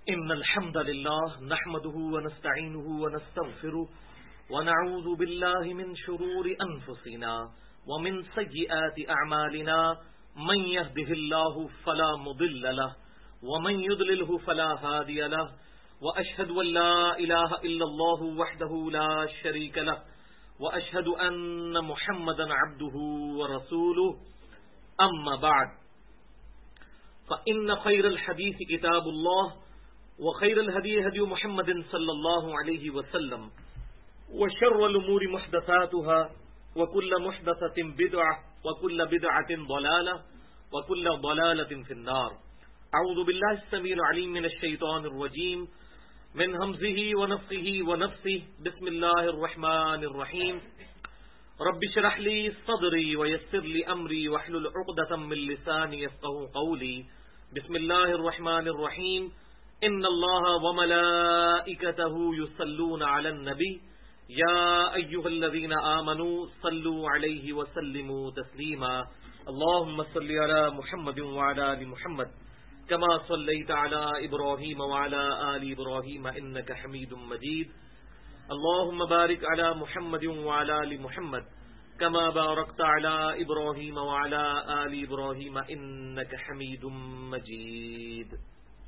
إن الحمد لله نحمده ونستعينه ونستغفره ونعوذ بالله من شرور أنفسنا ومن سيئات أعمالنا من يهده الله فلا مضل له ومن يضلله فلا هادي له وأشهد أن لا إله إلا الله وحده لا شريك له وأشهد أن محمدا عبده ورسوله أما بعد فإن خير الحديث كتاب الله وخير الهدي هدي محمد صلى الله عليه وسلم وشر الأمور محدثاتها وكل محدثة بدعة وكل بدعة ضلالة وكل ضلالة في النار. أعوذ بالله السميع العليم من الشيطان الرجيم من همزه ونفخه ونفثه. بسم الله الرحمن الرحيم. رب اشرح لي صدري ويسر لي أمري واحلل عقدة من لساني يفقهوا قولي. بسم الله الرحمن الرحيم. ان اللہ وملائکتہ یصلون علی النبی یا ایھا الذین آمنوا صلوا علیہ وسلموا تسلیما. اللهم صل علی محمد وعلی آل محمد كما صلیت علی ابراہیم وعلی آل ابراہیم انک حمید مجید. اللهم بارک علی محمد وعلی آل محمد كما بارکت علی ابراہیم وعلی آل ابراہیم انک حمید مجید.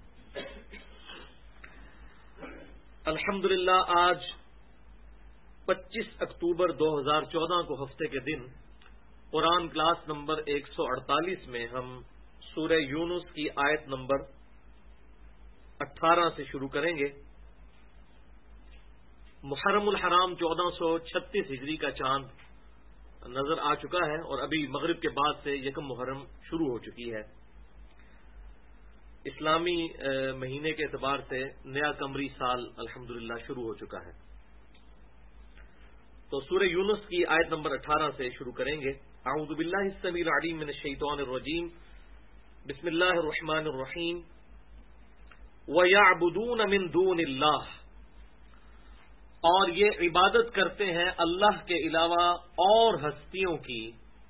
الحمدللہ آج 25 اکتوبر 2014 کو ہفتے کے دن قرآن کلاس نمبر 148 میں ہم سورہ یونس کی آیت نمبر 18 سے شروع کریں گے. محرم الحرام 1436 ہجری کا چاند نظر آ چکا ہے اور ابھی مغرب کے بعد سے یکم محرم شروع ہو چکی ہے. اسلامی مہینے کے اعتبار سے نیا قمری سال الحمدللہ شروع ہو چکا ہے. تو سورہ یونس کی آیت نمبر 18 سے شروع کریں گے. اعوذ باللہ السمیع العلیم من الشیطان الرجیم. بسم اللہ الرحمن الرحیم. وَيَعْبُدُونَ مِن دُونِ اللَّهِ، اور یہ عبادت کرتے ہیں اللہ کے علاوہ اور ہستیوں کی.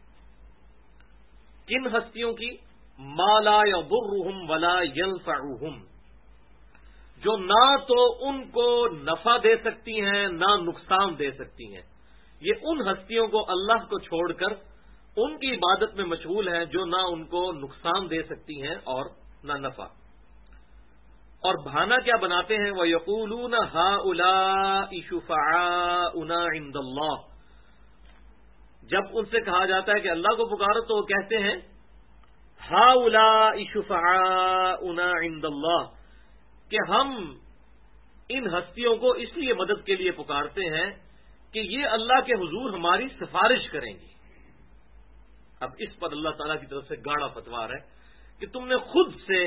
کن ہستیوں کی؟ ما لا یضرہم ولا ینفعہم، جو نہ تو ان کو نفع دے سکتی ہیں نہ نقصان دے سکتی ہیں. یہ ان ہستیوں کو اللہ کو چھوڑ کر ان کی عبادت میں مشغول ہیں جو نہ ان کو نقصان دے سکتی ہیں اور نہ نفع. اور بہانہ کیا بناتے ہیں؟ وَيَقُولُونَ هَؤُلَاءِ شُفَعَاؤُنَا عِندَ اللَّهِ، جب ان سے کہا جاتا ہے کہ اللہ کو پکارو تو وہ کہتے ہیں ہؤلاء شفعاؤنا عند اللہ، کہ ہم ان ہستیوں کو اس لیے مدد کے لیے پکارتے ہیں کہ یہ اللہ کے حضور ہماری سفارش کریں گی. اب اس پر اللہ تعالیٰ کی طرف سے گاڑا فتوار ہے کہ تم نے خود سے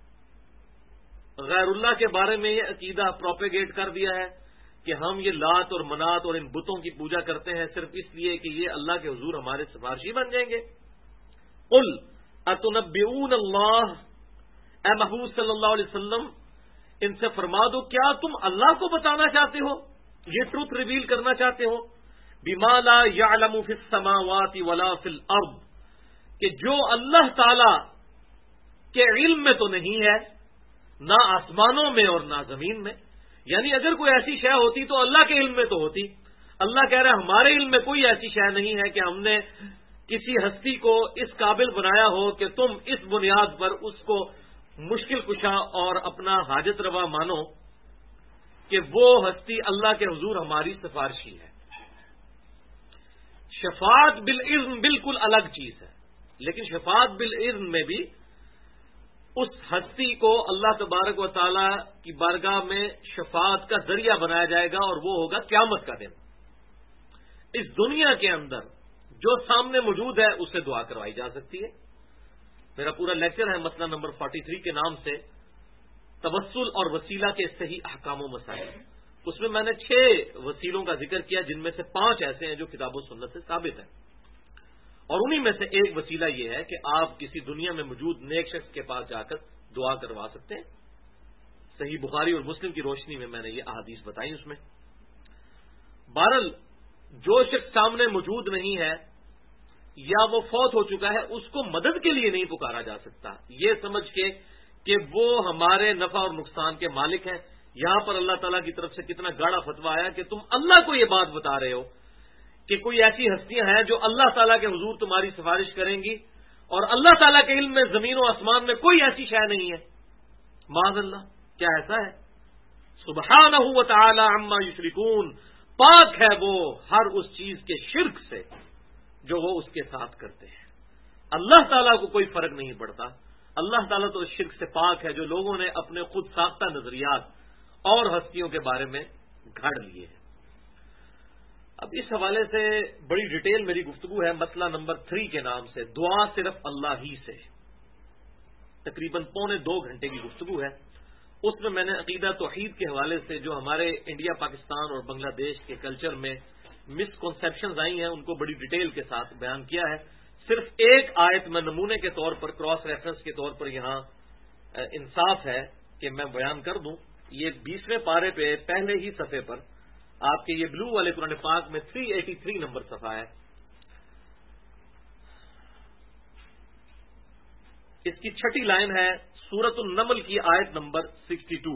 غیر اللہ کے بارے میں یہ عقیدہ پروپیگیٹ کر دیا ہے کہ ہم یہ لات اور منات اور ان بتوں کی پوجا کرتے ہیں صرف اس لیے کہ یہ اللہ کے حضور ہمارے سفارشی بن جائیں گے. قل اتنبئون اللہ، اے محبوب صلی اللہ علیہ وسلم ان سے فرما دو کیا تم اللہ کو بتانا چاہتے ہو، یہ ٹروتھ ریویل کرنا چاہتے ہو؟ بما لا يعلم في السماوات ولا في الارض، کہ جو اللہ تعالی کے علم میں تو نہیں ہے نہ آسمانوں میں اور نہ زمین میں. یعنی اگر کوئی ایسی شے ہوتی تو اللہ کے علم میں تو ہوتی. اللہ کہہ رہا ہے ہمارے علم میں کوئی ایسی شے نہیں ہے کہ ہم نے کسی ہستی کو اس قابل بنایا ہو کہ تم اس بنیاد پر اس کو مشکل کشا اور اپنا حاجت روا مانو کہ وہ ہستی اللہ کے حضور ہماری سفارشی ہے. شفاعت بالاذن بالکل الگ چیز ہے، لیکن شفاعت بالاذن میں بھی اس ہستی کو اللہ تبارک و تعالی کی بارگاہ میں شفاعت کا ذریعہ بنایا جائے گا اور وہ ہوگا قیامت کا دن. اس دنیا کے اندر جو سامنے موجود ہے اس سے دعا کروائی جا سکتی ہے. میرا پورا لیکچر ہے مسئلہ نمبر 43 کے نام سے توسل اور وسیلہ کے صحیح احکام و مسائل. اس میں میں نے 6 وسیلوں کا ذکر کیا جن میں سے 5 ایسے ہیں جو کتاب و سنت سے ثابت ہیں، اور انہی میں سے ایک وسیلہ یہ ہے کہ آپ کسی دنیا میں موجود نیک شخص کے پاس جا کر دعا کروا سکتے ہیں. صحیح بخاری اور مسلم کی روشنی میں میں نے یہ احادیث بتائی. اس میں بہرحال جو شخص سامنے موجود نہیں ہے یا وہ فوت ہو چکا ہے اس کو مدد کے لیے نہیں پکارا جا سکتا، یہ سمجھ کے کہ وہ ہمارے نفع اور نقصان کے مالک ہیں. یہاں پر اللہ تعالیٰ کی طرف سے کتنا گاڑا فتویٰ آیا کہ تم اللہ کو یہ بات بتا رہے ہو کہ کوئی ایسی ہستیاں ہیں جو اللہ تعالیٰ کے حضور تمہاری سفارش کریں گی، اور اللہ تعالیٰ کے علم میں زمین و آسمان میں کوئی ایسی شے نہیں ہے. معاذ اللہ، کیا ایسا ہے؟ سبحانہ و تعالی عما یشرکون، پاک ہے وہ ہر اس چیز کے شرک سے جو وہ اس کے ساتھ کرتے ہیں. اللہ تعالیٰ کو کوئی فرق نہیں پڑتا. اللہ تعالیٰ تو شرک سے پاک ہے جو لوگوں نے اپنے خود ساختہ نظریات اور ہستیوں کے بارے میں گھڑ لیے ہیں. اب اس حوالے سے بڑی ڈیٹیل میری گفتگو ہے مسئلہ نمبر 3 کے نام سے، دعا صرف اللہ ہی سے. تقریباً 1.25 گھنٹے کی گفتگو ہے. اس میں میں نے عقیدہ توحید کے حوالے سے جو ہمارے انڈیا، پاکستان اور بنگلہ دیش کے کلچر میں مسکنسیپشنز آئی ہیں ان کو بڑی ڈیٹیل کے ساتھ بیان کیا ہے. صرف ایک آیت میں نمونے کے طور پر، کراس ریفرنس کے طور پر یہاں انصاف ہے کہ میں بیان کر دوں. یہ 20ویں پارے پہ پہلے ہی صفحے پر آپ کے یہ بلو والے قرآن پاک میں 383 نمبر صفحہ ہے. اس کی 6ٹھی لائن ہے سورۃ النمل کی آیت نمبر 62.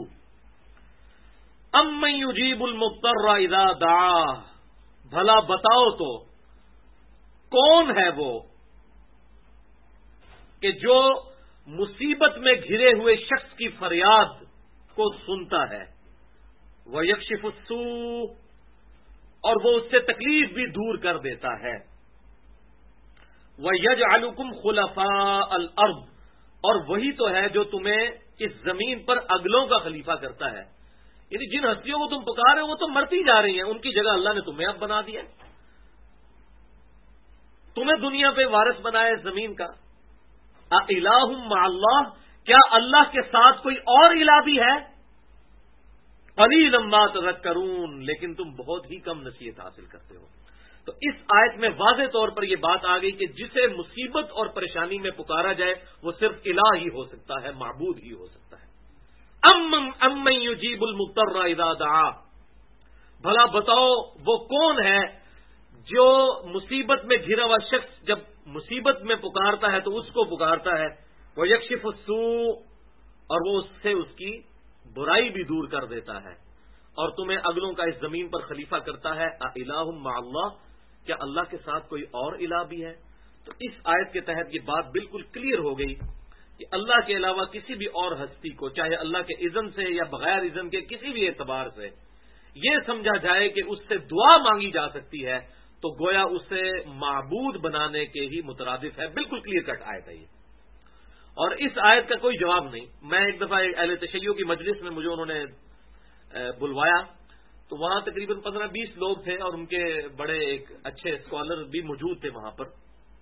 امن یجیب المضطر اذا دعاہ، بھلا بتاؤ تو کون ہے وہ کہ جو مصیبت میں گھرے ہوئے شخص کی فریاد کو سنتا ہے. وَيَكْشِفُ السُّوءَ، اور وہ اس سے تکلیف بھی دور کر دیتا ہے. وَيَجْعَلُكُمْ خُلَفَاءَ الْأَرْضِ، اور وہی تو ہے جو تمہیں اس زمین پر اگلوں کا خلیفہ کرتا ہے. یعنی جن ہستیوں کو تم پکار رہے ہو وہ تو مرتی جا رہی ہیں، ان کی جگہ اللہ نے تمہیں اب بنا دیا، تمہیں دنیا پہ وارث بنایا اس زمین کا. اِلَٰهٌ مَّعَ اللَّهِ، کیا اللہ کے ساتھ کوئی اور الہ بھی ہے؟ قَلِيلًا مَّا تَذَكَّرُونَ، لیکن تم بہت ہی کم نصیحت حاصل کرتے ہو. تو اس آیت میں واضح طور پر یہ بات آ گئی کہ جسے مصیبت اور پریشانی میں پکارا جائے وہ صرف الہ ہی ہو سکتا ہے، معبود ہی ہو سکتا ہے. امن یجیب المضطر اذا دعا، بھلا بتاؤ وہ کون ہے جو مصیبت میں گھرا ہوا شخص جب مصیبت میں پکارتا ہے تو اس کو پکارتا ہے. وہ یکشف السوء، اور وہ اس سے اس کی برائی بھی دور کر دیتا ہے اور تمہیں اگلوں کا اس زمین پر خلیفہ کرتا ہے. الہ مع اللہ، کیا اللہ کے ساتھ کوئی اور الہ بھی ہے؟ تو اس آیت کے تحت یہ بات بالکل کلیئر ہو گئی کہ اللہ کے علاوہ کسی بھی اور ہستی کو، چاہے اللہ کے اذن سے یا بغیر اذن کے کسی بھی اعتبار سے یہ سمجھا جائے کہ اس سے دعا مانگی جا سکتی ہے تو گویا اسے معبود بنانے کے ہی مترادف ہے. بالکل کلیئر کٹ آیت ہے یہ. اور اس آیت کا کوئی جواب نہیں. میں ایک دفعہ اہل تشیع کی مجلس میں مجھے انہوں نے بلوایا تو وہاں تقریباً 15-20 لوگ تھے اور ان کے بڑے ایک اچھے اسکالر بھی موجود تھے وہاں پر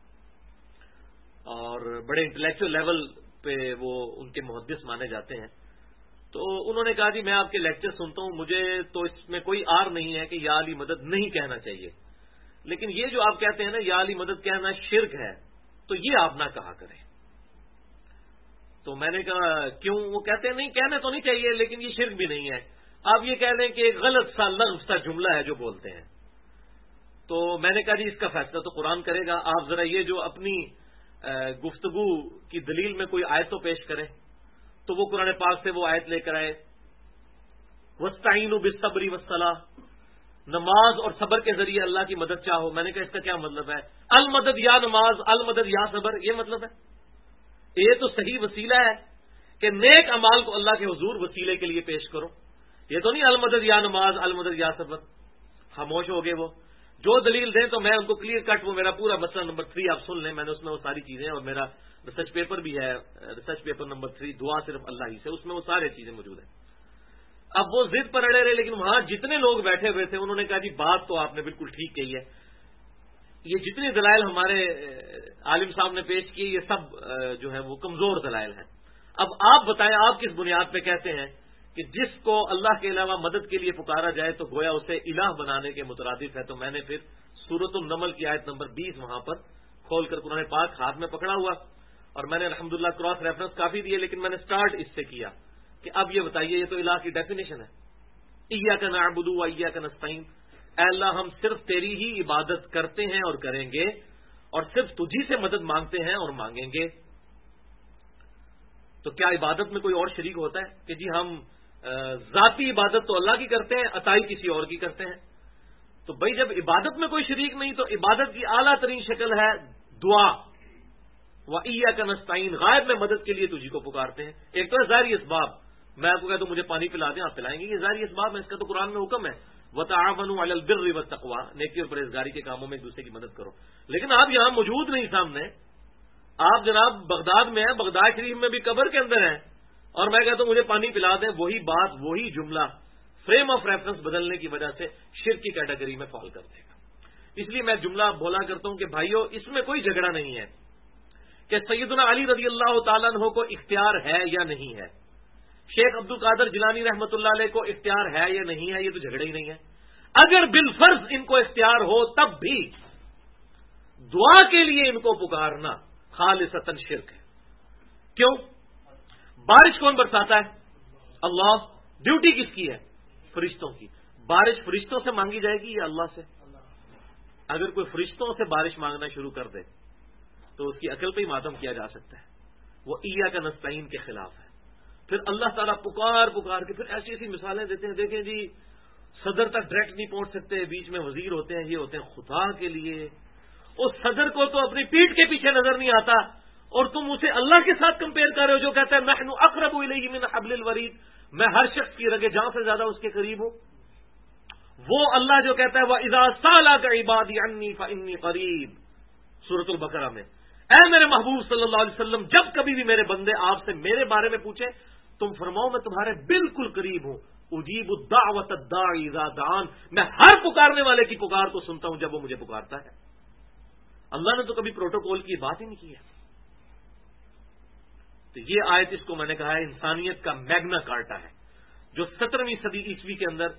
اور بڑے انٹلیکچوئل لیول پہ وہ ان کے محدث مانے جاتے ہیں. تو انہوں نے کہا جی میں آپ کے لیکچر سنتا ہوں، مجھے تو اس میں کوئی آر نہیں ہے کہ یا علی مدد نہیں کہنا چاہیے، لیکن یہ جو آپ کہتے ہیں نا یا علی مدد کہنا شرک ہے تو یہ آپ نہ کہا کریں. تو میں نے کہا کیوں؟ وہ کہتے ہیں نہیں کہنا تو نہیں چاہیے لیکن یہ شرک بھی نہیں ہے. آپ یہ کہہ دیں کہ ایک غلط سا لغو سا جملہ ہے جو بولتے ہیں. تو میں نے کہا جی اس کا فیصلہ تو قرآن کرے گا، آپ ذرا یہ جو اپنی گفتگو کی دلیل میں کوئی آیت تو پیش کریں. تو وہ قرآن پاک سے وہ آیت لے کر آئے وَاسْتَعِينُوا بِالصَّبْرِ وَالصَّلَاةِ، نماز اور صبر کے ذریعے اللہ کی مدد چاہو. میں نے کہا اس کا کیا مطلب ہے؟ المدد یا نماز، المدد یا صبر، یہ مطلب ہے؟ یہ تو صحیح وسیلہ ہے کہ نیک اعمال کو اللہ کے حضور وسیلے کے لیے پیش کرو. یہ تو نہیں المدد یا نماز، المدد یا صبر. خاموش ہو گئے وہ. جو دلیل دیں تو میں ان کو کلیئر کٹ، وہ میرا پورا مسئلہ نمبر 3 آپ سن لیں، میں نے اس میں وہ ساری چیزیں اور میرا ریسرچ پیپر بھی ہے، ریسرچ پیپر نمبر 3 دعا صرف اللہ ہی سے، اس میں وہ سارے چیزیں موجود ہیں. اب وہ ضد پر اڑے رہے لیکن وہاں جتنے لوگ بیٹھے ہوئے تھے انہوں نے کہا جی بات تو آپ نے بالکل ٹھیک کہی ہے، یہ جتنے دلائل ہمارے عالم صاحب نے پیش کیے یہ سب جو ہے وہ کمزور دلائل ہیں. اب آپ بتائیں آپ کس بنیاد پہ کہتے ہیں کہ جس کو اللہ کے علاوہ مدد کے لیے پکارا جائے تو گویا اسے الہ بنانے کے مترادف ہے. تو میں نے پھر سورۃ النمل کی آیت نمبر 20 وہاں پر کھول کر قرآن پاک ہاتھ میں پکڑا ہوا اور میں نے الحمدللہ کراس ریفرنس کافی دیے لیکن میں نے سٹارٹ اس سے کیا کہ اب یہ بتائیے یہ تو الہ کی ڈیفینیشن ہے. ایاک نعبد و ایاک نستعین، اے اللہ ہم صرف تیری ہی عبادت کرتے ہیں اور کریں گے اور صرف تجھی سے مدد مانگتے ہیں اور مانگیں گے. تو کیا عبادت میں کوئی اور شریک ہوتا ہے کہ جی ہم ذاتی عبادت تو اللہ کی کرتے ہیں، عطائی کسی اور کی کرتے ہیں؟ تو بھائی جب عبادت میں کوئی شریک نہیں تو عبادت کی اعلیٰ ترین شکل ہے دعا، وَإِيَّاكَ نَسْتَعِينُ، غائب میں مدد کے لیے تجھی کو پکارتے ہیں۔ ایک تو ہے ظاہری اسباب، میں آپ کو کہتا ہوں مجھے پانی پلا دیں، آپ پلائیں گے، یہ ظاہری اسباب ہے، اس کا تو قرآن میں حکم ہے، وَتَعَاوَنُوا عَلَى الْبِرِّ وَالتَّقْوَىٰ، نیکی اور پرہیزگاری کے کاموں میں ایک دوسرے کی مدد کرو۔ لیکن آپ یہاں موجود نہیں سامنے، آپ جناب بغداد میں ہیں، بغداد شریف میں بھی قبر کے اندر ہیں، اور میں کہتا ہوں مجھے پانی پلا دیں، وہی بات وہی جملہ فریم آف ریفرنس بدلنے کی وجہ سے شرک کی کیٹیگری میں فال کر دے گا۔ اس لیے میں جملہ بولا کرتا ہوں کہ بھائیو اس میں کوئی جھگڑا نہیں ہے کہ سیدنا علی رضی اللہ تعالیٰ عنہ کو اختیار ہے یا نہیں ہے، شیخ عبد القادر جیلانی رحمۃ اللہ علیہ کو اختیار ہے یا نہیں ہے، یہ تو جھگڑا ہی نہیں ہے۔ اگر بالفرض ان کو اختیار ہو تب بھی دعا کے لیے ان کو پکارنا خالصتاً شرک ہے۔ کیوں؟ بارش کون برساتا ہے؟ اللہ۔ ڈیوٹی کس کی ہے؟ فرشتوں کی۔ بارش فرشتوں سے مانگی جائے گی یا اللہ سے؟ اگر کوئی فرشتوں سے بارش مانگنا شروع کر دے تو اس کی عقل پہ ہی ماتم کیا جا سکتا ہے، وہ ایاک نستعین کے خلاف ہے۔ پھر اللہ تعالیٰ پکار کے پھر ایسی ایسی مثالیں دیتے ہیں، دیکھیں جی صدر تک ڈائریکٹ نہیں پہنچ سکتے، بیچ میں وزیر ہوتے ہیں، یہ ہوتے ہیں، خدا کے لیے اس صدر کو تو اپنی پیٹھ کے پیچھے نظر نہیں آتا، اور تم اسے اللہ کے ساتھ کمپیئر کر رہے ہو جو کہتا ہے نحن اقرب الیہ من حبل الورید، میں ہر شخص کی رگے جان سے زیادہ اس کے قریب ہوں۔ وہ اللہ جو کہتا ہے وَإِذَا سَأَلَكَ عِبَادِي عَنِّي فَإِنِّي قَرِيبٌ، سورۃ البقرہ میں، اے میرے محبوب صلی اللہ علیہ وسلم جب کبھی بھی میرے بندے آپ سے میرے بارے میں پوچھیں تم فرماؤ میں تمہارے بالکل قریب ہوں، اجیب الدعوۃ الداعی اذا دعان، میں ہر پکارنے والے کی پکار کو سنتا ہوں جب وہ مجھے پکارتا ہے۔ اللہ نے تو کبھی پروٹوکول کی بات ہی نہیں کی ہے۔ تو یہ آیت، اس کو میں نے کہا ہے انسانیت کا میگنا کارٹا ہے، جو 17ویں صدی عیسوی کے اندر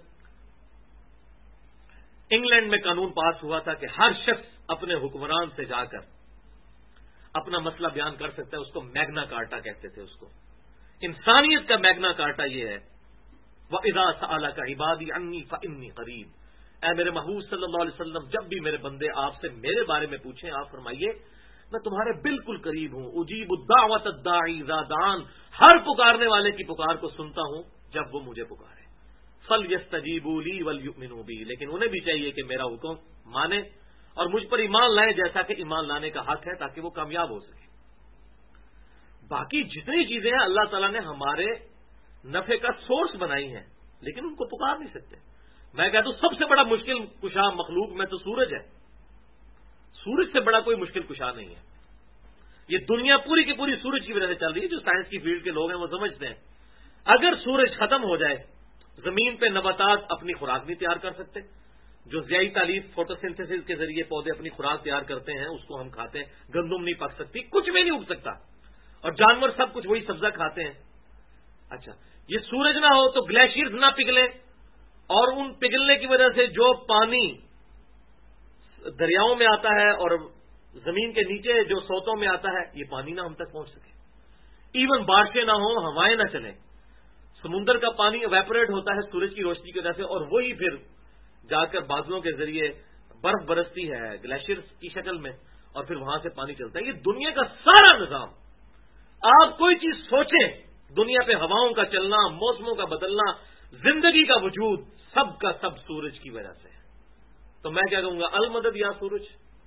انگلینڈ میں قانون پاس ہوا تھا کہ ہر شخص اپنے حکمران سے جا کر اپنا مسئلہ بیان کر سکتا ہے، اس کو میگنا کارٹا کہتے تھے اس کو۔ انسانیت کا میگنا کارٹا یہ ہے وَإِذَا سَأَلَكَ عِبَادِي عَنِّي فَإِنِّي قَرِيبٌ، اے میرے محبوب صلی اللہ علیہ وسلم جب بھی میرے بندے آپ سے میرے بارے میں پوچھیں آپ فرمائیے میں تمہارے بالکل قریب ہوں، اجیب الدعوۃ الداعی اذا دعان، ہر پکارنے والے کی پکار کو سنتا ہوں جب وہ مجھے پکارے۔ فَلْيَسْتَجِيبُوا لِي وَلْيُؤْمِنُوا بِي، لیکن انہیں بھی چاہیے کہ میرا حکم مانے اور مجھ پر ایمان لائیں جیسا کہ ایمان لانے کا حق ہے، تاکہ وہ کامیاب ہو سکے۔ باقی جتنی چیزیں ہیں اللہ تعالیٰ نے ہمارے نفع کا سورس بنائی ہیں، لیکن ان کو پکار نہیں سکتے۔ میں کہتا ہوں سب سے بڑا مشکل کشا مخلوق میں تو سورج ہے، سورج سے بڑا کوئی مشکل کشا نہیں ہے۔ یہ دنیا پوری کی پوری سورج کی وجہ سے چل رہی ہے، جو سائنس کی فیلڈ کے لوگ ہیں وہ سمجھتے ہیں اگر سورج ختم ہو جائے زمین پہ نباتات اپنی خوراک نہیں تیار کر سکتے، جو ضیائی تالیف فوٹوسنتھسس کے ذریعے پودے اپنی خوراک تیار کرتے ہیں اس کو ہم کھاتے ہیں، گندم نہیں پک سکتی، کچھ بھی نہیں اگ سکتا، اور جانور سب کچھ وہی سبزہ کھاتے ہیں۔ اچھا یہ سورج نہ ہو تو گلیشیئرز نہ پگھلیں، اور ان پگھلنے کی وجہ سے جو پانی دریاؤں میں آتا ہے اور زمین کے نیچے جو سوتوں میں آتا ہے یہ پانی نہ ہم تک پہنچ سکے، ایون بارشیں نہ ہوں، ہوائیں نہ چلیں، سمندر کا پانی ایویپوریٹ ہوتا ہے سورج کی روشنی کی وجہ سے، اور وہی پھر جا کر بادلوں کے ذریعے برف برستی ہے گلیشیئرز کی شکل میں، اور پھر وہاں سے پانی چلتا ہے۔ یہ دنیا کا سارا نظام، آپ کوئی چیز سوچیں، دنیا پہ ہواؤں کا چلنا، موسموں کا بدلنا، زندگی کا وجود، سب کا سب سورج کی وجہ سے ہے۔ تو میں کیا کہوں گا المدد یا سورج،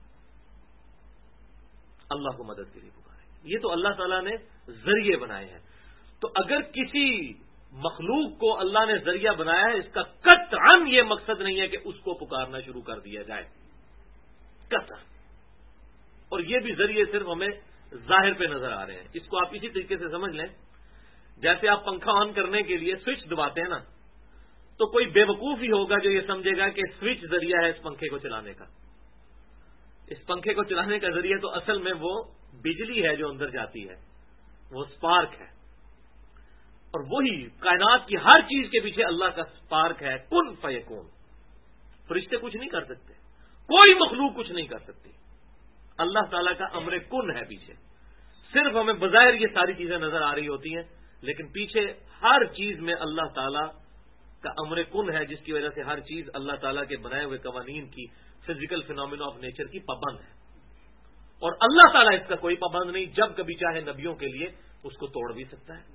اللہ کو مدد کے لیے پکارے۔ یہ تو اللہ تعالیٰ نے ذریعے بنائے ہیں، تو اگر کسی مخلوق کو اللہ نے ذریعہ بنایا ہے اس کا قطعاً یہ مقصد نہیں ہے کہ اس کو پکارنا شروع کر دیا جائے، قطعاً۔ اور یہ بھی ذریعے صرف ہمیں ظاہر پہ نظر آ رہے ہیں، اس کو آپ اسی طریقے سے سمجھ لیں جیسے آپ پنکھا آن کرنے کے لیے سوئچ دباتے ہیں نا، تو کوئی بے وقوف ہی ہوگا جو یہ سمجھے گا کہ سوئچ ذریعہ ہے اس پنکھے کو چلانے کا۔ اس پنکھے کو چلانے کا ذریعہ تو اصل میں وہ بجلی ہے جو اندر جاتی ہے، وہ سپارک ہے، اور وہی کائنات کی ہر چیز کے پیچھے اللہ کا سپارک ہے، کن فیکون۔ فرشتے کچھ نہیں کر سکتے، کوئی مخلوق کچھ نہیں کر سکتی، اللہ تعالیٰ کا امر کن ہے پیچھے۔ صرف ہمیں بظاہر یہ ساری چیزیں نظر آ رہی ہوتی ہیں، لیکن پیچھے ہر چیز میں اللہ تعالیٰ کا امر کن ہے، جس کی وجہ سے ہر چیز اللہ تعالیٰ کے بنائے ہوئے قوانین کی، فزیکل فینومینا آف نیچر کی پابند ہے، اور اللہ تعالیٰ اس کا کوئی پابند نہیں، جب کبھی چاہے نبیوں کے لیے اس کو توڑ بھی سکتا ہے.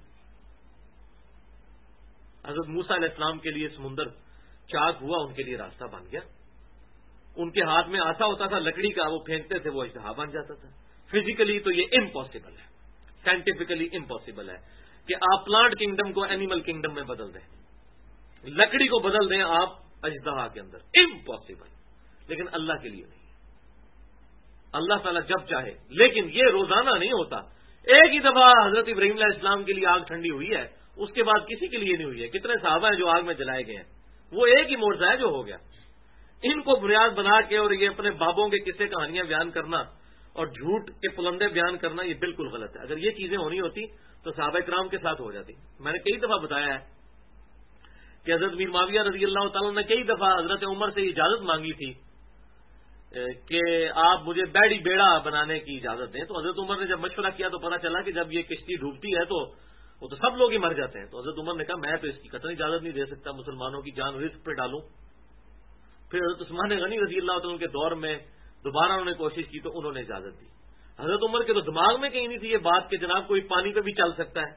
حضرت موسیٰ علیہ السلام کے لیے سمندر چاک ہوا، ان کے لیے راستہ بن گیا. ان کے ہاتھ میں آسا ہوتا تھا لکڑی کا، وہ پھینکتے تھے، وہ اجتہا بن جاتا تھا. فزیکلی تو یہ امپاسبل ہے، سائنٹیفکلی امپاسبل ہے کہ آپ پلانٹ کنگڈم کو اینیمل کنگڈم میں بدل دیں، لکڑی کو بدل دیں آپ اجتہا کے اندر. امپاسبل. لیکن اللہ کے لیے نہیں. اللہ تعالیٰ جب چاہے، لیکن یہ روزانہ نہیں ہوتا. ایک ہی دفعہ حضرت ابراہیم علیہ السلام کے لیے آگ ٹھنڈی ہوئی ہے، اس کے بعد کسی کے لیے نہیں ہوئی ہے. کتنے صحابہ ہیں جو آگ میں جلائے گئے ہیں، وہ ایک ہی معجزہ ہے جو ہو گیا. ان کو بنیاد بنا کے اور یہ اپنے بابوں کے قصے کہانیاں بیان کرنا اور جھوٹ کے پلندے بیان کرنا، یہ بالکل غلط ہے. اگر یہ چیزیں ہونی ہوتی تو صحابہ کرام کے ساتھ ہو جاتی. میں نے کئی دفعہ بتایا ہے کہ حضرت میر معاویہ رضی اللہ تعالیٰ نے کئی دفعہ حضرت عمر سے اجازت مانگی تھی کہ آپ مجھے بیڑی بیڑا بنانے کی اجازت دیں. تو حضرت عمر نے جب مشورہ کیا تو پتا چلا کہ جب یہ کشتی ڈوبتی ہے تو وہ تو سب لوگ ہی مر جاتے ہیں. تو حضرت عمر نے کہا میں تو اس کی قطعی اجازت نہیں دے سکتا، مسلمانوں کی جان رسک پہ ڈالوں. پھر حضرت عثمان غنی رضی اللہ تعالیٰ کے دور میں دوبارہ انہوں نے کوشش کی تو انہوں نے اجازت دی. حضرت عمر کے تو دماغ میں کہیں نہیں تھی یہ بات کہ جناب کوئی پانی پہ بھی چل سکتا ہے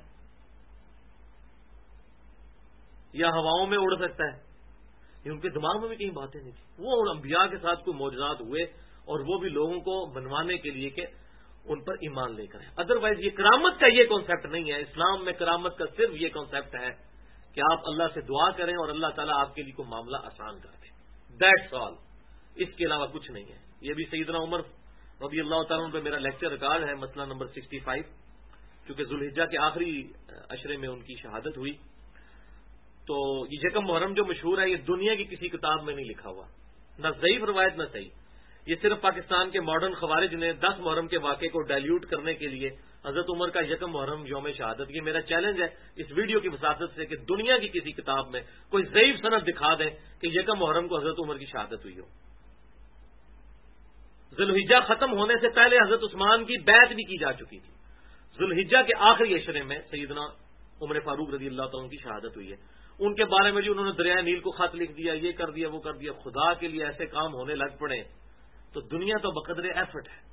یا ہواؤں میں اڑ سکتا ہے. یہ ان کے دماغ میں بھی کہیں باتیں نہیں تھی. وہ ان انبیاء کے ساتھ کوئی معجزات ہوئے اور وہ بھی لوگوں کو بنوانے کے لیے کہ ان پر ایمان لے کر ہے. ادروائز یہ کرامت کا یہ کانسیپٹ نہیں ہے. اسلام میں کرامت کا صرف یہ کانسیپٹ ہے کہ آپ اللہ سے دعا کریں اور اللہ تعالیٰ آپ کے لیے کوئی معاملہ آسان کر دے. That's all. اس کے علاوہ کچھ نہیں ہے. یہ بھی سیدنا عمر رضی اللہ تعالیٰ پہ میرا لیکچر ریکارڈ ہے، مسئلہ نمبر 65، چونکہ ذوالحجہ کے آخری عشرے میں ان کی شہادت ہوئی. تو یہ یکم محرم جو مشہور ہے، یہ دنیا کی کسی کتاب میں نہیں لکھا ہوا، نہ ضعیف روایت نہ صحیح. یہ صرف پاکستان کے ماڈرن خوارج نے 10 محرم کے واقعے کو ڈائلیوٹ کرنے کے لیے حضرت عمر کا یکم محرم یوم شہادت. یہ میرا چیلنج ہے اس ویڈیو کی وساطت سے کہ دنیا کی کسی کتاب میں کوئی ضعیف سند دکھا دیں کہ یکم محرم کو حضرت عمر کی شہادت ہوئی ہو. ذوالحجہ ختم ہونے سے پہلے حضرت عثمان کی بیعت بھی کی جا چکی تھی. ذوالحجہ کے آخری عشرے میں سیدنا عمر فاروق رضی اللہ تعالیٰ کی شہادت ہوئی ہے. ان کے بارے میں جو انہوں نے دریائے نیل کو خط لکھ دیا، یہ کر دیا وہ کر دیا. خدا کے لیے ایسے کام ہونے لگ پڑے تو دنیا تو بقدر ایفرٹ ہے.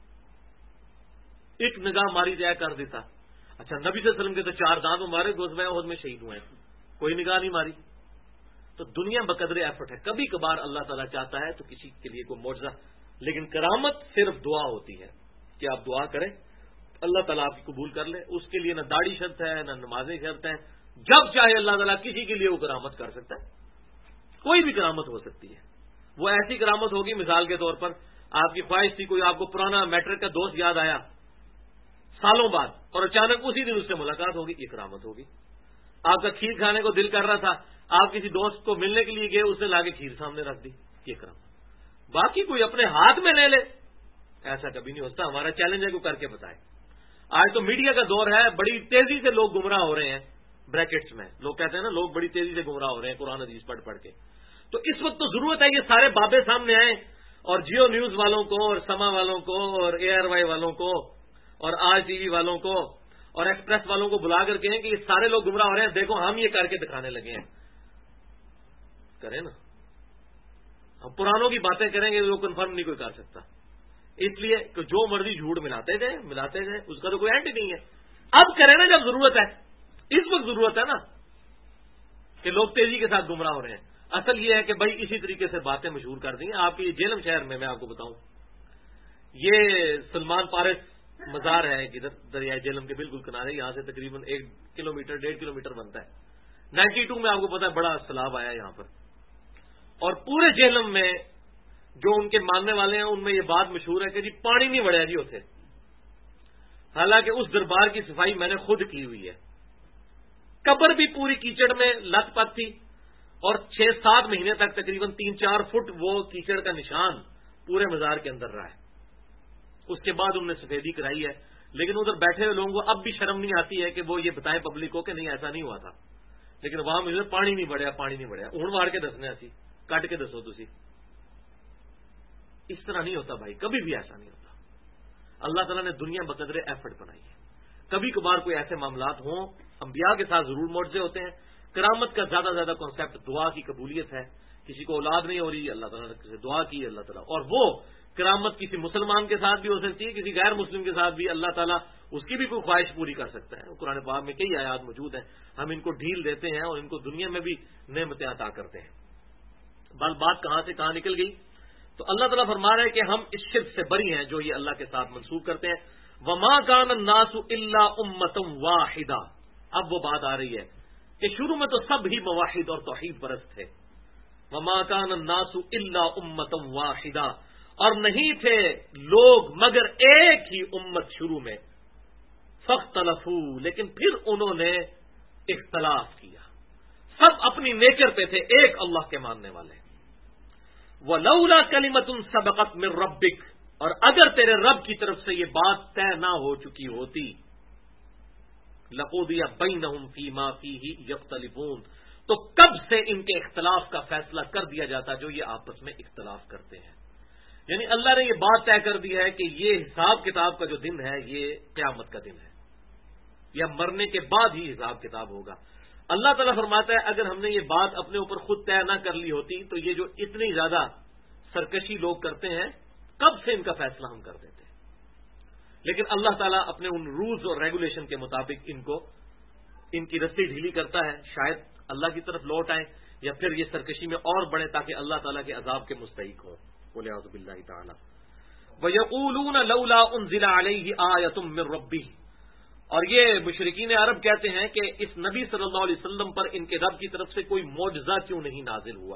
ایک نگاہ ماری جائے کر دیتا. اچھا نبی صلی اللہ علیہ وسلم کے تو 4 دانت مارے، غزوہ احد میں شہید ہوئے ہیں، کوئی نگاہ نہیں ماری. تو دنیا بقدر ایفرٹ ہے. کبھی کبھار اللہ تعالیٰ چاہتا ہے تو کسی کے لیے کوئی معجزہ، لیکن کرامت صرف دعا ہوتی ہے کہ آپ دعا کریں اللہ تعالیٰ آپ کی قبول کر لے. اس کے لیے نہ داڑھی شرط ہے نہ نمازیں شرط ہیں. جب چاہے اللہ تعالیٰ کسی کے لیے وہ کرامت کر سکتا ہے. کوئی بھی کرامت ہو سکتی ہے. وہ ایسی کرامت ہوگی، مثال کے طور پر آپ کی خواہش تھی، کوئی آپ کو پرانا میٹرک کا دوست یاد آیا سالوں بعد اور اچانک اسی دن اس سے ملاقات ہوگی، یہ کرامت ہوگی. آپ کا کھیر کھانے کو دل کر رہا تھا، آپ کسی دوست کو ملنے کے لیے گئے، اس نے لا کے کھیر سامنے رکھ دی، یہ کرامت. باقی کوئی اپنے ہاتھ میں لے لے ایسا کبھی نہیں ہوتا. ہمارا چیلنج ہے کوئی کر کے بتائے. آج تو میڈیا کا دور ہے، بڑی تیزی سے لوگ گمراہ ہو رہے ہیں. بریکٹس میں لوگ کہتے ہیں نا لوگ بڑی تیزی سے گمراہ ہو رہے ہیں قرآن حدیث پڑھ پڑھ کے. تو اس وقت تو ضرورت ہے یہ سارے بابے سامنے آئیں اور جیو نیوز والوں کو اور سما والوں کو اور اے آر وائی والوں کو اور آج ٹی وی والوں کو اور ایکسپریس والوں کو بلا کر کہیں کہ یہ سارے لوگ گمراہ ہو رہے ہیں، دیکھو ہم یہ کر کے دکھانے لگے ہیں. کریں نا، ہم پرانوں کی باتیں کریں گے وہ کنفرم نہیں کوئی کر سکتا. اس لیے کہ جو مرضی جھوٹ ملاتے گئے اس کا تو کوئی اینڈ نہیں ہے. اب کریں نا جب ضرورت ہے. اس وقت ضرورت ہے نا کہ لوگ تیزی کے ساتھ گمراہ ہو رہے ہیں. اصل یہ ہے کہ بھائی اسی طریقے سے باتیں مشہور کر دیں. آپ کے یہ جیلم شہر میں آپ کو بتاؤں، یہ سلمان پارس مزار ہے جدھر دریائے جیلم کے بالکل کنارے، یہاں سے تقریباً 1 کلومیٹر 1.5 کلومیٹر بنتا ہے. 92 میں آپ کو پتا ہے بڑا سیلاب آیا یہاں پر، اور پورے جیلم میں جو ان کے ماننے والے ہیں ان میں یہ بات مشہور ہے کہ جی پانی نہیں بڑھیا جی ہوتے. حالانکہ اس دربار کی صفائی میں نے خود کی ہوئی ہے. قبر بھی پوری کیچڑ میں لت پت تھی اور 6-7 مہینے تک تقریباً 3-4 فٹ وہ کیچڑ کا نشان پورے مزار کے اندر رہا ہے. اس کے بعد انہوں نے سفیدی کرائی ہے. لیکن ادھر بیٹھے ہوئے لوگوں کو اب بھی شرم نہیں آتی ہے کہ وہ یہ بتائیں پبلک کو کہ نہیں ایسا نہیں ہوا تھا. لیکن وہاں مجھے پانی نہیں بڑھیا اون مار کے دسنے ایسی کٹ کے دسو تسی. اس طرح نہیں ہوتا بھائی، کبھی بھی ایسا نہیں ہوتا. اللہ تعالیٰ نے دنیا بقدر ایفرٹ بنائی ہے. کبھی کبھار کوئی ایسے معاملات ہوں، انبیاء کے ساتھ ضرور معجزے ہوتے ہیں. کرامت کا زیادہ کانسیپٹ دعا کی قبولیت ہے. کسی کو اولاد نہیں ہو رہی، اللہ تعالیٰ نے کسی دعا کی اللہ تعالیٰ، اور وہ کرامت کسی مسلمان کے ساتھ بھی ہو سکتی ہے، کسی غیر مسلم کے ساتھ بھی اللہ تعالیٰ اس کی بھی کوئی خواہش پوری کر سکتا ہے. قرآن پاک میں کئی آیات موجود ہیں, ہم ان کو ڈھیل دیتے ہیں اور ان کو دنیا میں بھی نعمتیں عطا کرتے ہیں. بات کہاں سے کہاں نکل گئی؟ تو اللہ تعالیٰ فرما رہے ہیں کہ ہم اس شرک سے بری ہیں جو یہ اللہ کے ساتھ منسوخ کرتے ہیں. وما کان الناس الا امۃ واحدہ. اب وہ بات آ رہی ہے کہ شروع میں تو سب ہی موحد اور توحید پرست تھے. وما کان الناس الا امۃ واحدہ, اور نہیں تھے لوگ مگر ایک ہی امت شروع میں. فاختلفوا, لیکن پھر انہوں نے اختلاف کیا. سب اپنی نیچر پہ تھے, ایک اللہ کے ماننے والے. وَلَوْلَا كَلِمَةٌ سَبَقَتْ مِن رَبِّكَ, اور اگر تیرے رب کی طرف سے یہ بات طے نہ ہو چکی ہوتی, لَقُضِيَ بَيْنَهُمْ فِي مَا فِيهِ يَخْتَلِفُونَ, تو کب سے ان کے اختلاف کا فیصلہ کر دیا جاتا جو یہ آپس میں اختلاف کرتے ہیں. یعنی اللہ نے یہ بات طے کر دی ہے کہ یہ حساب کتاب کا جو دن ہے یہ قیامت کا دن ہے, یا مرنے کے بعد ہی حساب کتاب ہوگا. اللہ تعالیٰ فرماتا ہے اگر ہم نے یہ بات اپنے اوپر خود طے نہ کر لی ہوتی تو یہ جو اتنی زیادہ سرکشی لوگ کرتے ہیں کب سے ان کا فیصلہ ہم کر دیتے. لیکن اللہ تعالیٰ اپنے ان رولز اور ریگولیشن کے مطابق ان کی رسی ڈھیلی کرتا ہے, شاید اللہ کی طرف لوٹ آئیں یا پھر یہ سرکشی میں اور بڑھیں تاکہ اللہ تعالیٰ کے عذاب کے مستحق ہوں. وَلِعَوْذُ بِاللَّهِ تَعَالَى. وَيَقُولُونَ لَوْلَا أُنزِلَ عَلَيْهِ آيَةٌ مِّن رَّبِّهِ, اور یہ مشرکین عرب کہتے ہیں کہ اس نبی صلی اللہ علیہ وسلم پر ان کے رب کی طرف سے کوئی معجزہ کیوں نہیں نازل ہوا.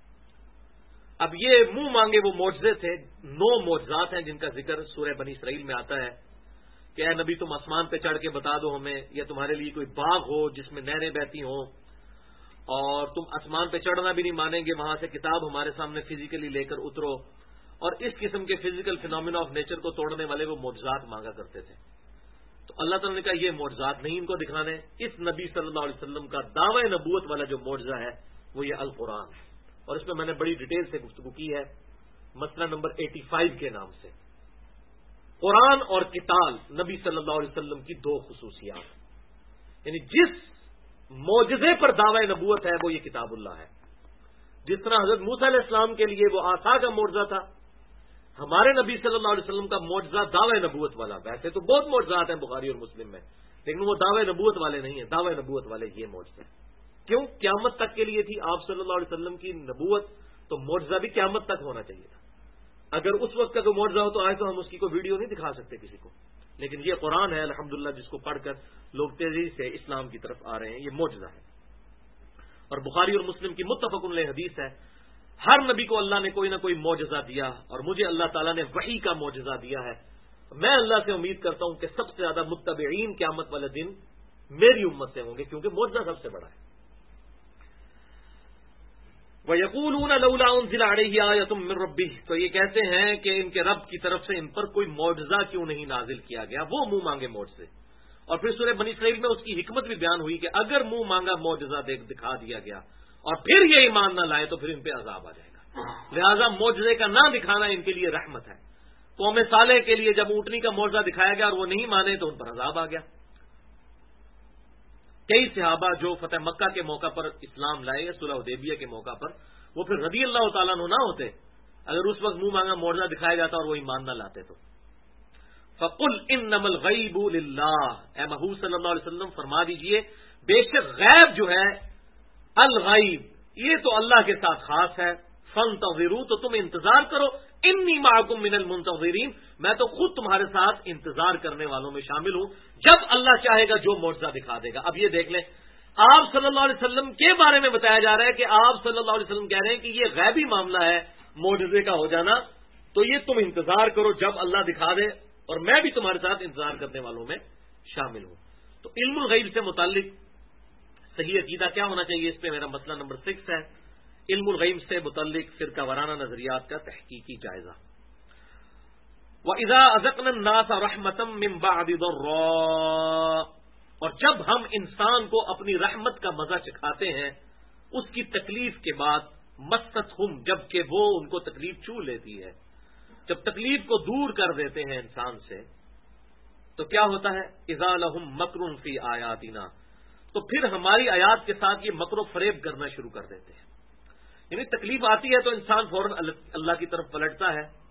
اب یہ منہ مانگے وہ معجزے تھے. 9 معجزات ہیں جن کا ذکر سورہ بنی اسرائیل میں آتا ہے کہ اے نبی تم آسمان پہ چڑھ کے بتا دو ہمیں, یا تمہارے لیے کوئی باغ ہو جس میں نہریں بہتی ہوں, اور تم آسمان پہ چڑھنا بھی نہیں مانیں گے, وہاں سے کتاب ہمارے سامنے فزیکلی لے کر اترو. اور اس قسم کے فزیکل فینومینا آف نیچر کو توڑنے والے وہ معجزات مانگا کرتے تھے. تو اللہ تعالیٰ نے کہا یہ معجزات نہیں ان کو دکھانے. اس نبی صلی اللہ علیہ وسلم کا دعوی نبوت والا جو معجزہ ہے وہ یہ القرآن, اور اس میں میں نے بڑی ڈیٹیل سے گفتگو کی ہے مسئلہ نمبر 85 کے نام سے. قرآن اور قتال نبی صلی اللہ علیہ وسلم کی 2 خصوصیات, یعنی جس معجزے پر دعوی نبوت ہے وہ یہ کتاب اللہ ہے. جس طرح حضرت موسیٰ علیہ السلام کے لیے وہ عصا کا معجزہ تھا, ہمارے نبی صلی اللہ علیہ وسلم کا معجزہ دعوی نبوت والا. ویسے تو بہت معجزات ہیں بخاری اور مسلم میں, لیکن وہ دعوی نبوت والے نہیں ہیں. دعوی نبوت والے یہ معجزہ کیوں؟ قیامت تک کے لیے تھی آپ صلی اللہ علیہ وسلم کی نبوت, تو معجزہ بھی قیامت تک ہونا چاہیے تھا. اگر اس وقت کا کوئی معجزہ ہو تو آج تو ہم اس کی کوئی ویڈیو نہیں دکھا سکتے کسی کو, لیکن یہ قرآن ہے الحمدللہ جس کو پڑھ کر لوگ تیزی سے اسلام کی طرف آ رہے ہیں, یہ معجزہ ہے. اور بخاری اور مسلم کی متفق علیہ حدیث ہے, ہر نبی کو اللہ نے کوئی نہ کوئی معجزہ دیا, اور مجھے اللہ تعالیٰ نے وحی کا معجزہ دیا ہے. میں اللہ سے امید کرتا ہوں کہ سب سے زیادہ متبعین قیامت والے دن میری امت سے ہوں گے, کیونکہ معجزہ سب سے بڑا ہے. وَيَقُولُونَ لَوْلَا أُنزِلَ عَلَيْهِ آيَةٌ مِّن رَّبِّهِ, تو یہ کہتے ہیں کہ ان کے رب کی طرف سے ان پر کوئی معجزہ کیوں نہیں نازل کیا گیا, وہ منہ مانگے معجزے. اور پھر سورہ بنی اسرائیل میں اس کی حکمت بھی بیان ہوئی کہ اگر منہ مانگا معجزہ دکھا دیا گیا اور پھر یہ ایمان نہ لائے تو پھر ان پہ عذاب آ جائے گا. لہذا معجزے کا نہ دکھانا ان کے لیے رحمت ہے. قوم صالح کے لیے جب اونٹنی کا معجزہ دکھایا گیا اور وہ نہیں مانے تو ان پر عذاب آ گیا. کئی صحابہ جو فتح مکہ کے موقع پر اسلام لائے یا صلح حدیبیہ کے موقع پر, وہ پھر رضی اللہ تعالیٰ عنہ نہ ہوتے اگر اس وقت منہ مانگا معجزہ دکھایا جاتا اور وہ ایمان نہ لاتے تو. فَقُلْ إِنَّمَا الْغَيْبُ لِلَّهِ, اے محبوب صلی اللہ علیہ وسلم فرما دیجئے بے شک غیب جو ہے الغیب یہ تو اللہ کے ساتھ خاص ہے. فَانْتَظِرُوا, تو تم انتظار کرو. اِنِّي مَعَكُمْ مِنَ الْمُنْتَظِرِينَ, میں تو خود تمہارے ساتھ انتظار کرنے والوں میں شامل ہوں جب اللہ چاہے گا جو معجزہ دکھا دے گا. اب یہ دیکھ لیں آپ صلی اللہ علیہ وسلم کے بارے میں بتایا جا رہا ہے کہ آپ صلی اللہ علیہ وسلم کہہ رہے ہیں کہ یہ غیبی معاملہ ہے معجزے کا ہو جانا, تو یہ تم انتظار کرو جب اللہ دکھا دے, اور میں بھی تمہارے ساتھ انتظار کرنے والوں میں شامل ہوں. تو علم الغیب سے متعلق صحیح عقیدہ کیا ہونا چاہیے, اس پہ میرا مسئلہ نمبر 6 ہے. علم الغیب سے متعلق فرقہ وارانہ نظریات کا تحقیقی جائزہ. وَإِذَا أَذَقْنَا النَّاسَ رَحْمَةً مِّن بَعْدِ ضَرَّاءٍ, اور جب ہم انسان کو اپنی رحمت کا مزہ چکھاتے ہیں اس کی تکلیف کے بعد, مَسَّتْهُمْ, جب کہ وہ ان کو تکلیف چھو لیتی ہے, جب تکلیف کو دور کر دیتے ہیں انسان سے, تو کیا ہوتا ہے؟ اذا لہم مکر فی آیاتنا, تو پھر ہماری آیات کے ساتھ یہ مکر و فریب کرنا شروع کر دیتے ہیں. یعنی تکلیف آتی ہے تو انسان فوراً اللہ کی طرف پلٹتا ہے,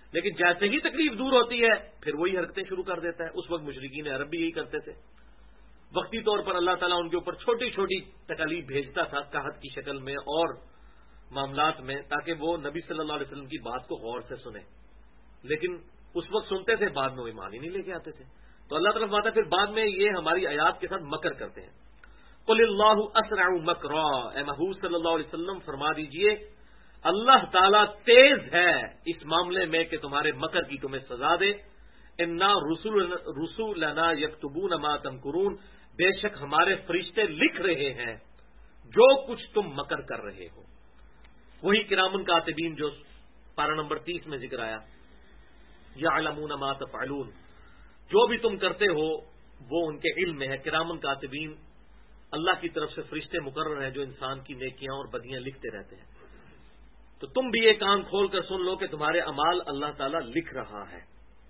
لیکن جیسے ہی تکلیف دور ہوتی ہے پھر وہی حرکتیں شروع کر دیتا ہے. اس وقت مشرکین عرب بھی یہی کرتے تھے. وقتی طور پر اللہ تعالیٰ ان کے اوپر چھوٹی چھوٹی تکالیف بھیجتا تھا قحط کی شکل میں اور معاملات میں، تاکہ وہ نبی صلی اللہ علیہ وسلم کی بات کو غور سے سنیں. لیکن اس وقت سنتے تھے، بعد میں وہ ایمان ہی نہیں لے کے آتے تھے. تو اللہ تعالیٰ فرماتا ہے پھر بعد میں یہ ہماری آیات کے ساتھ مکر کرتے ہیں. قل اللہ اسرع مکرا، اے محبوب صلی اللہ علیہ وسلم فرما دیجئے اللہ تعالیٰ تیز ہے اس معاملے میں کہ تمہارے مکر کی تمہیں سزا دے. انا رسولنا یکتبون ما تمکرون، بے شک ہمارے فرشتے لکھ رہے ہیں جو کچھ تم مکر کر رہے ہو. وہی کرامن کاتبین جو پارہ نمبر 30 میں ذکر آیا، یعلمون ما تفعلون، جو بھی تم کرتے ہو وہ ان کے علم میں ہے. کرامن کاتبین اللہ کی طرف سے فرشتے مقرر ہیں جو انسان کی نیکیاں اور بدیاں لکھتے رہتے ہیں. تو تم بھی یہ کان کھول کر سن لو کہ تمہارے اعمال اللہ تعالیٰ لکھ رہا ہے.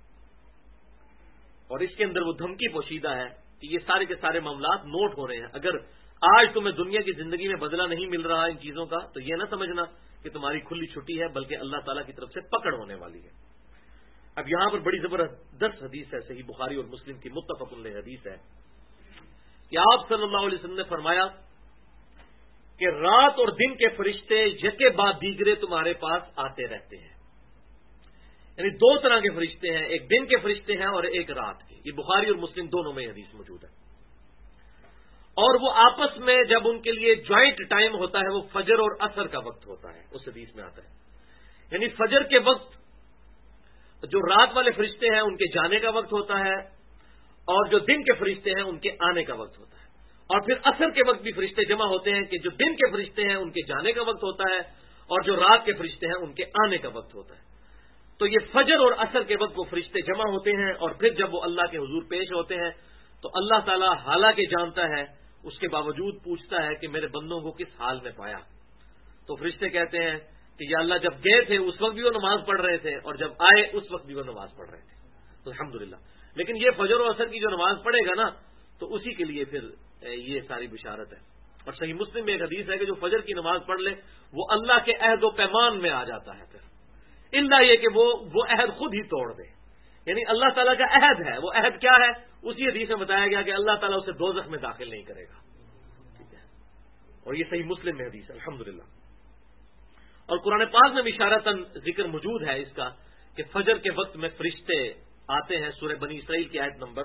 اور اس کے اندر وہ دھمکی پوشیدہ ہے کہ یہ سارے کے سارے معاملات نوٹ ہو رہے ہیں. اگر آج تمہیں دنیا کی زندگی میں بدلہ نہیں مل رہا ان چیزوں کا تو یہ نہ سمجھنا کہ تمہاری کھلی چھٹی ہے، بلکہ اللہ تعالیٰ کی طرف سے پکڑ ہونے والی ہے. اب یہاں پر بڑی زبردست حدیث ہے، صحیح بخاری اور مسلم کی متفق علیہ حدیث ہے کہ آپ صلی اللہ علیہ وسلم نے فرمایا کہ رات اور دن کے فرشتے یکے بعد دیگرے تمہارے پاس آتے رہتے ہیں. یعنی دو طرح کے فرشتے ہیں، ایک دن کے فرشتے ہیں اور ایک رات کے. یہ بخاری اور مسلم دونوں میں حدیث موجود ہے. اور وہ آپس میں جب ان کے لیے جوائنٹ ٹائم ہوتا ہے وہ فجر اور عصر کا وقت ہوتا ہے، اس حدیث میں آتا ہے. یعنی فجر کے وقت جو رات والے فرشتے ہیں ان کے جانے کا وقت ہوتا ہے، اور جو دن کے فرشتے ہیں ان کے آنے کا وقت ہوتا ہے. اور پھر عصر کے وقت بھی فرشتے جمع ہوتے ہیں کہ جو دن کے فرشتے ہیں ان کے جانے کا وقت ہوتا ہے، اور جو رات کے فرشتے ہیں ان کے آنے کا وقت ہوتا ہے. تو یہ فجر اور عصر کے وقت وہ فرشتے جمع ہوتے ہیں، اور پھر جب وہ اللہ کے حضور پیش ہوتے ہیں تو اللہ تعالیٰ حالانکہ جانتا ہے اس کے باوجود پوچھتا ہے کہ میرے بندوں کو کس حال میں پایا. تو فرشتے کہتے ہیں کہ یا اللہ جب گئے تھے اس وقت بھی وہ نماز پڑھ رہے تھے، اور جب آئے اس وقت بھی وہ نماز پڑھ رہے تھے. تو الحمدللہ. لیکن یہ فجر و عصر کی جو نماز پڑھے گا نا تو اسی کے لیے پھر یہ ساری بشارت ہے. اور صحیح مسلم میں ایک حدیث ہے کہ جو فجر کی نماز پڑھ لے وہ اللہ کے عہد و پیمان میں آ جاتا ہے، پھر اللہ یہ کہ وہ عہد خود ہی توڑ دے. یعنی اللہ تعالیٰ کا عہد ہے. وہ عہد کیا ہے؟ اسی حدیث میں بتایا گیا کہ اللہ تعالیٰ اسے دوزخ میں داخل نہیں کرے گا. ٹھیک ہے. اور یہ صحیح مسلم میں حدیث ہے الحمدللہ. اور قرآن پاک میں بھی اشارتاً ذکر موجود ہے اس کا کہ فجر کے وقت میں فرشتے آتے ہیں. سورہ بنی اسرائیل کی آیت نمبر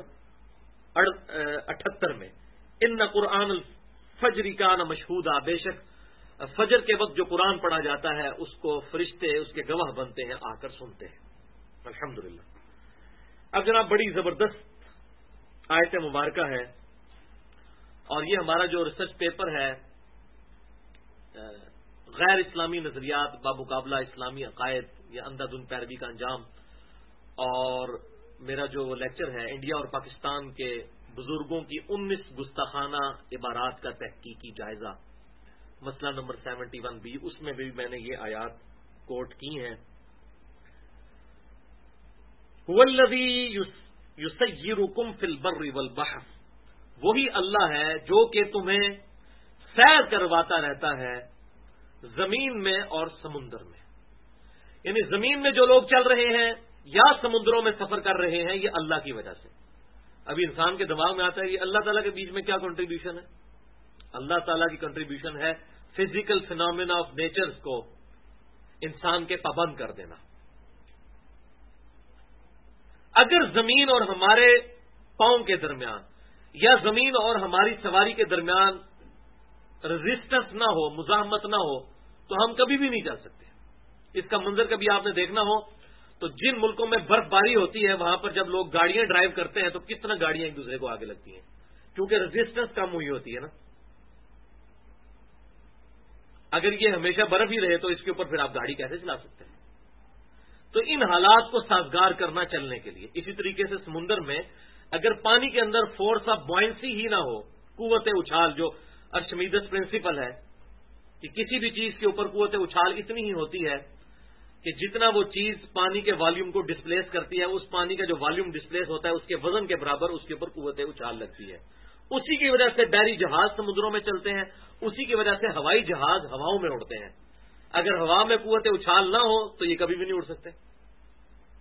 78 میں ان قرآن الفجر کان مشہودا، بے شک فجر کے وقت جو قرآن پڑھا جاتا ہے اس کو فرشتے اس کے گواہ بنتے ہیں، آ کر سنتے ہیں. الحمدللہ. اب جناب بڑی زبردست آیت مبارکہ ہے، اور یہ ہمارا جو ریسرچ پیپر ہے غیر اسلامی نظریات بامقابلہ اسلامی عقائد یا اندھا دھند پیروی کا انجام، اور میرا جو لیکچر ہے انڈیا اور پاکستان کے بزرگوں کی 19 گستاخانہ عبارات کا تحقیقی جائزہ، مسئلہ نمبر 71B، اس میں بھی میں نے یہ آیات کوٹ کی ہیں. هو الذی یسیرکم فی البر والبحر، وہی اللہ ہے جو کہ تمہیں سیر کرواتا رہتا ہے زمین میں اور سمندر میں. یعنی زمین میں جو لوگ چل رہے ہیں یا سمندروں میں سفر کر رہے ہیں یہ اللہ کی وجہ سے. ابھی انسان کے دماغ میں آتا ہے یہ اللہ تعالیٰ کے بیچ میں کیا کنٹریبیوشن ہے؟ اللہ تعالیٰ کی کنٹریبیوشن ہے فزیکل فینومینا آف نیچرز کو انسان کے پابند کر دینا. اگر زمین اور ہمارے پاؤں کے درمیان یا زمین اور ہماری سواری کے درمیان ریزسٹنس نہ ہو، مزاحمت نہ ہو، تو ہم کبھی بھی نہیں چل سکتے. اس کا منظر کبھی آپ نے دیکھنا ہو تو جن ملکوں میں برف باری ہوتی ہے وہاں پر جب لوگ گاڑیاں ڈرائیو کرتے ہیں تو کتنا گاڑیاں ایک دوسرے کو آگے لگتی ہیں، کیونکہ ریزسٹنس کم ہوئی ہوتی ہے نا. اگر یہ ہمیشہ برف ہی رہے تو اس کے اوپر پھر آپ گاڑی کیسے چلا سکتے ہیں؟ تو ان حالات کو سازگار کرنا چلنے کے لیے. اسی طریقے سے سمندر میں اگر پانی کے اندر فورس آف بوئنسی ہی نہ ہو، قوت اچھال جو ارشمیدس پرنسپل ہے کہ کسی بھی چیز کے اوپر قوت اچھال اتنی ہی ہوتی ہے کہ جتنا وہ چیز پانی کے والیوم کو ڈسپلیس کرتی ہے، اس پانی کا جو والیوم ڈسپلیس ہوتا ہے اس کے وزن کے برابر اس کے اوپر قوت اچھال لگتی ہے. اسی کی وجہ سے بحری جہاز سمندروں میں چلتے ہیں، اسی کی وجہ سے ہوائی جہاز ہواؤں میں اڑتے ہیں. اگر ہوا میں قوت اچھال نہ ہو تو یہ کبھی بھی نہیں اڑ سکتے.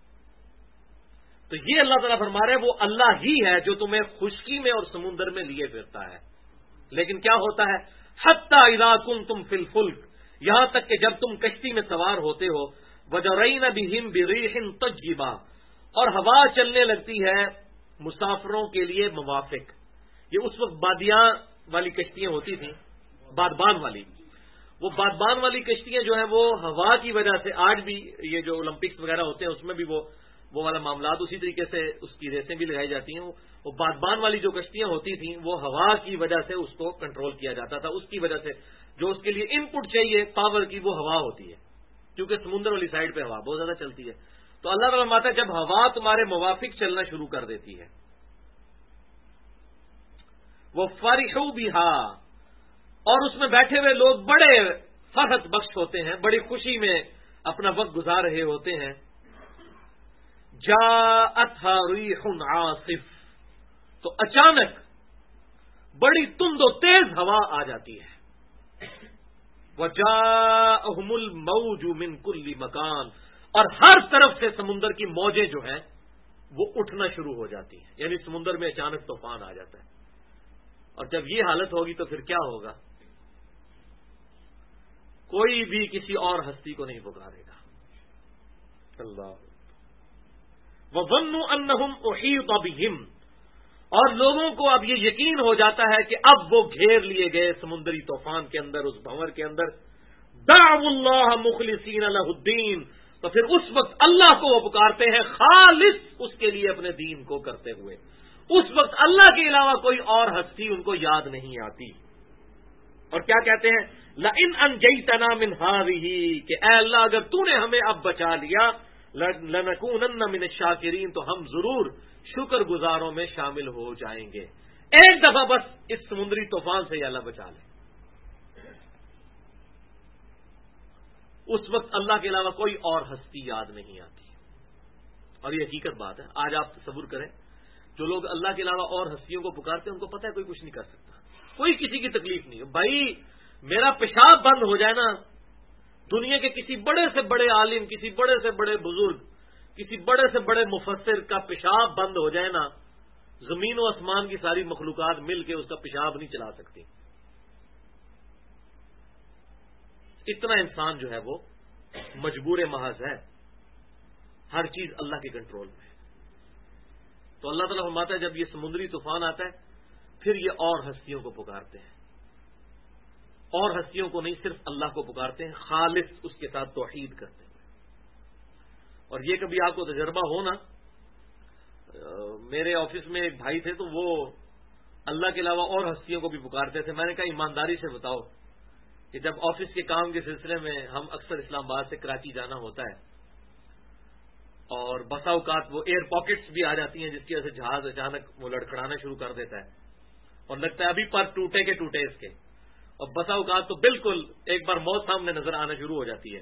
تو یہ اللہ تعالیٰ فرما رہے ہیں وہ اللہ ہی ہے جو تمہیں خشکی میں اور سمندر میں لیے پھرتا ہے. لیکن کیا ہوتا ہے؟ حتی اذا کنتم فی الفلک، یہاں تک کہ جب تم کشتی میں سوار ہوتے ہو، وجرین بہم بریح طیبہ، اور ہوا چلنے لگتی ہے مسافروں کے لیے موافق. یہ اس وقت بادیاں والی کشتیاں ہوتی تھیں، بادبان والی. وہ بادبان والی کشتیاں جو ہیں وہ ہوا کی وجہ سے، آج بھی یہ جو اولمپکس وغیرہ ہوتے ہیں اس میں بھی وہ والا معاملات اسی طریقے سے اس کی ریسیں بھی لگائی جاتی ہیں. وہ بادبان والی جو کشتیاں ہوتی تھیں وہ ہوا کی وجہ سے اس کو کنٹرول کیا جاتا تھا. اس کی وجہ سے جو اس کے لیے ان پٹ چاہیے پاور کی، وہ ہوا ہوتی ہے، کیونکہ سمندر والی سائڈ پہ ہوا بہت زیادہ چلتی ہے. تو اللہ تعالیٰ فرماتا ہے جب ہوا تمہارے موافق چلنا شروع کر دیتی ہے، وہ فرحوا بہا، اور اس میں بیٹھے ہوئے لوگ بڑے فرحت بخش ہوتے ہیں، بڑی خوشی میں اپنا وقت گزار رہے ہوتے ہیں. جاءتھا ریح عاصف، تو اچانک بڑی تند و تیز ہوا آ جاتی ہے. وجاءہم الموج من کل مکان، اور ہر طرف سے سمندر کی موجیں جو ہیں وہ اٹھنا شروع ہو جاتی ہیں. یعنی سمندر میں اچانک طوفان آ جاتا ہے. اور جب یہ حالت ہوگی تو پھر کیا ہوگا؟ کوئی بھی کسی اور ہستی کو نہیں پکارے گا. اللہ وَظَنُّوا أَنَّهُمْ أُحِيطَ بِهِمْ، اور لوگوں کو اب یہ یقین ہو جاتا ہے کہ اب وہ گھیر لیے گئے سمندری طوفان کے اندر، اس بھنور کے اندر. دعوا اللہ مخلصین لہ الدین، تو پھر اس وقت اللہ کو وہ پکارتے ہیں خالص اس کے لیے اپنے دین کو کرتے ہوئے. اس وقت اللہ کے علاوہ کوئی اور ہستی ان کو یاد نہیں آتی. اور کیا کہتے ہیں؟ لئن انجیتنا من هذه، کہ اے اللہ اگر تو نے ہمیں اب بچا لیا، لنکونن من الشاکرین، تو ہم ضرور شکر گزاروں میں شامل ہو جائیں گے. ایک دفعہ بس اس سمندری طوفان سے اللہ بچا لے. اس وقت اللہ کے علاوہ کوئی اور ہستی یاد نہیں آتی. اور یہ حقیقت بات ہے. آج آپ تصور کریں، جو لوگ اللہ کے علاوہ اور ہستیوں کو پکارتے ہیں ان کو پتہ ہے کوئی کچھ نہیں کر سکتا، کوئی کسی کی تکلیف نہیں. بھائی میرا پیشاب بند ہو جائے نا، دنیا کے کسی بڑے سے بڑے عالم، کسی بڑے سے بڑے بزرگ، کسی بڑے سے بڑے مفسر کا پیشاب بند ہو جائے نا، زمین و آسمان کی ساری مخلوقات مل کے اس کا پیشاب نہیں چلا سکتی. اتنا انسان جو ہے وہ مجبور محض ہے. ہر چیز اللہ کے کنٹرول میں ہے. تو اللہ تعالیٰ فرماتا ہے جب یہ سمندری طوفان آتا ہے پھر یہ اور ہستیوں کو پکارتے ہیں. اور ہستیوں کو نہیں، صرف اللہ کو پکارتے ہیں، خالص اس کے ساتھ توحید کرتے ہیں. اور یہ کبھی آپ کو تجربہ ہو نا، میرے آفس میں ایک بھائی تھے تو وہ اللہ کے علاوہ اور ہستیوں کو بھی پکارتے تھے. میں نے کہا ایمانداری سے بتاؤ کہ جب آفس کے کام کے سلسلے میں ہم اکثر اسلام آباد سے کراچی جانا ہوتا ہے اور بسا اوقات وہ ایئر پاکٹس بھی آ جاتی ہیں جس کی وجہ سے جہاز اچانک وہ لڑکھڑانا شروع کر دیتا ہے اور لگتا ہے ابھی پر ٹوٹے کے ٹوٹے اس کے، اور بسا اوقات تو بالکل ایک بار موت سامنے نظر آنا شروع ہو جاتی ہے.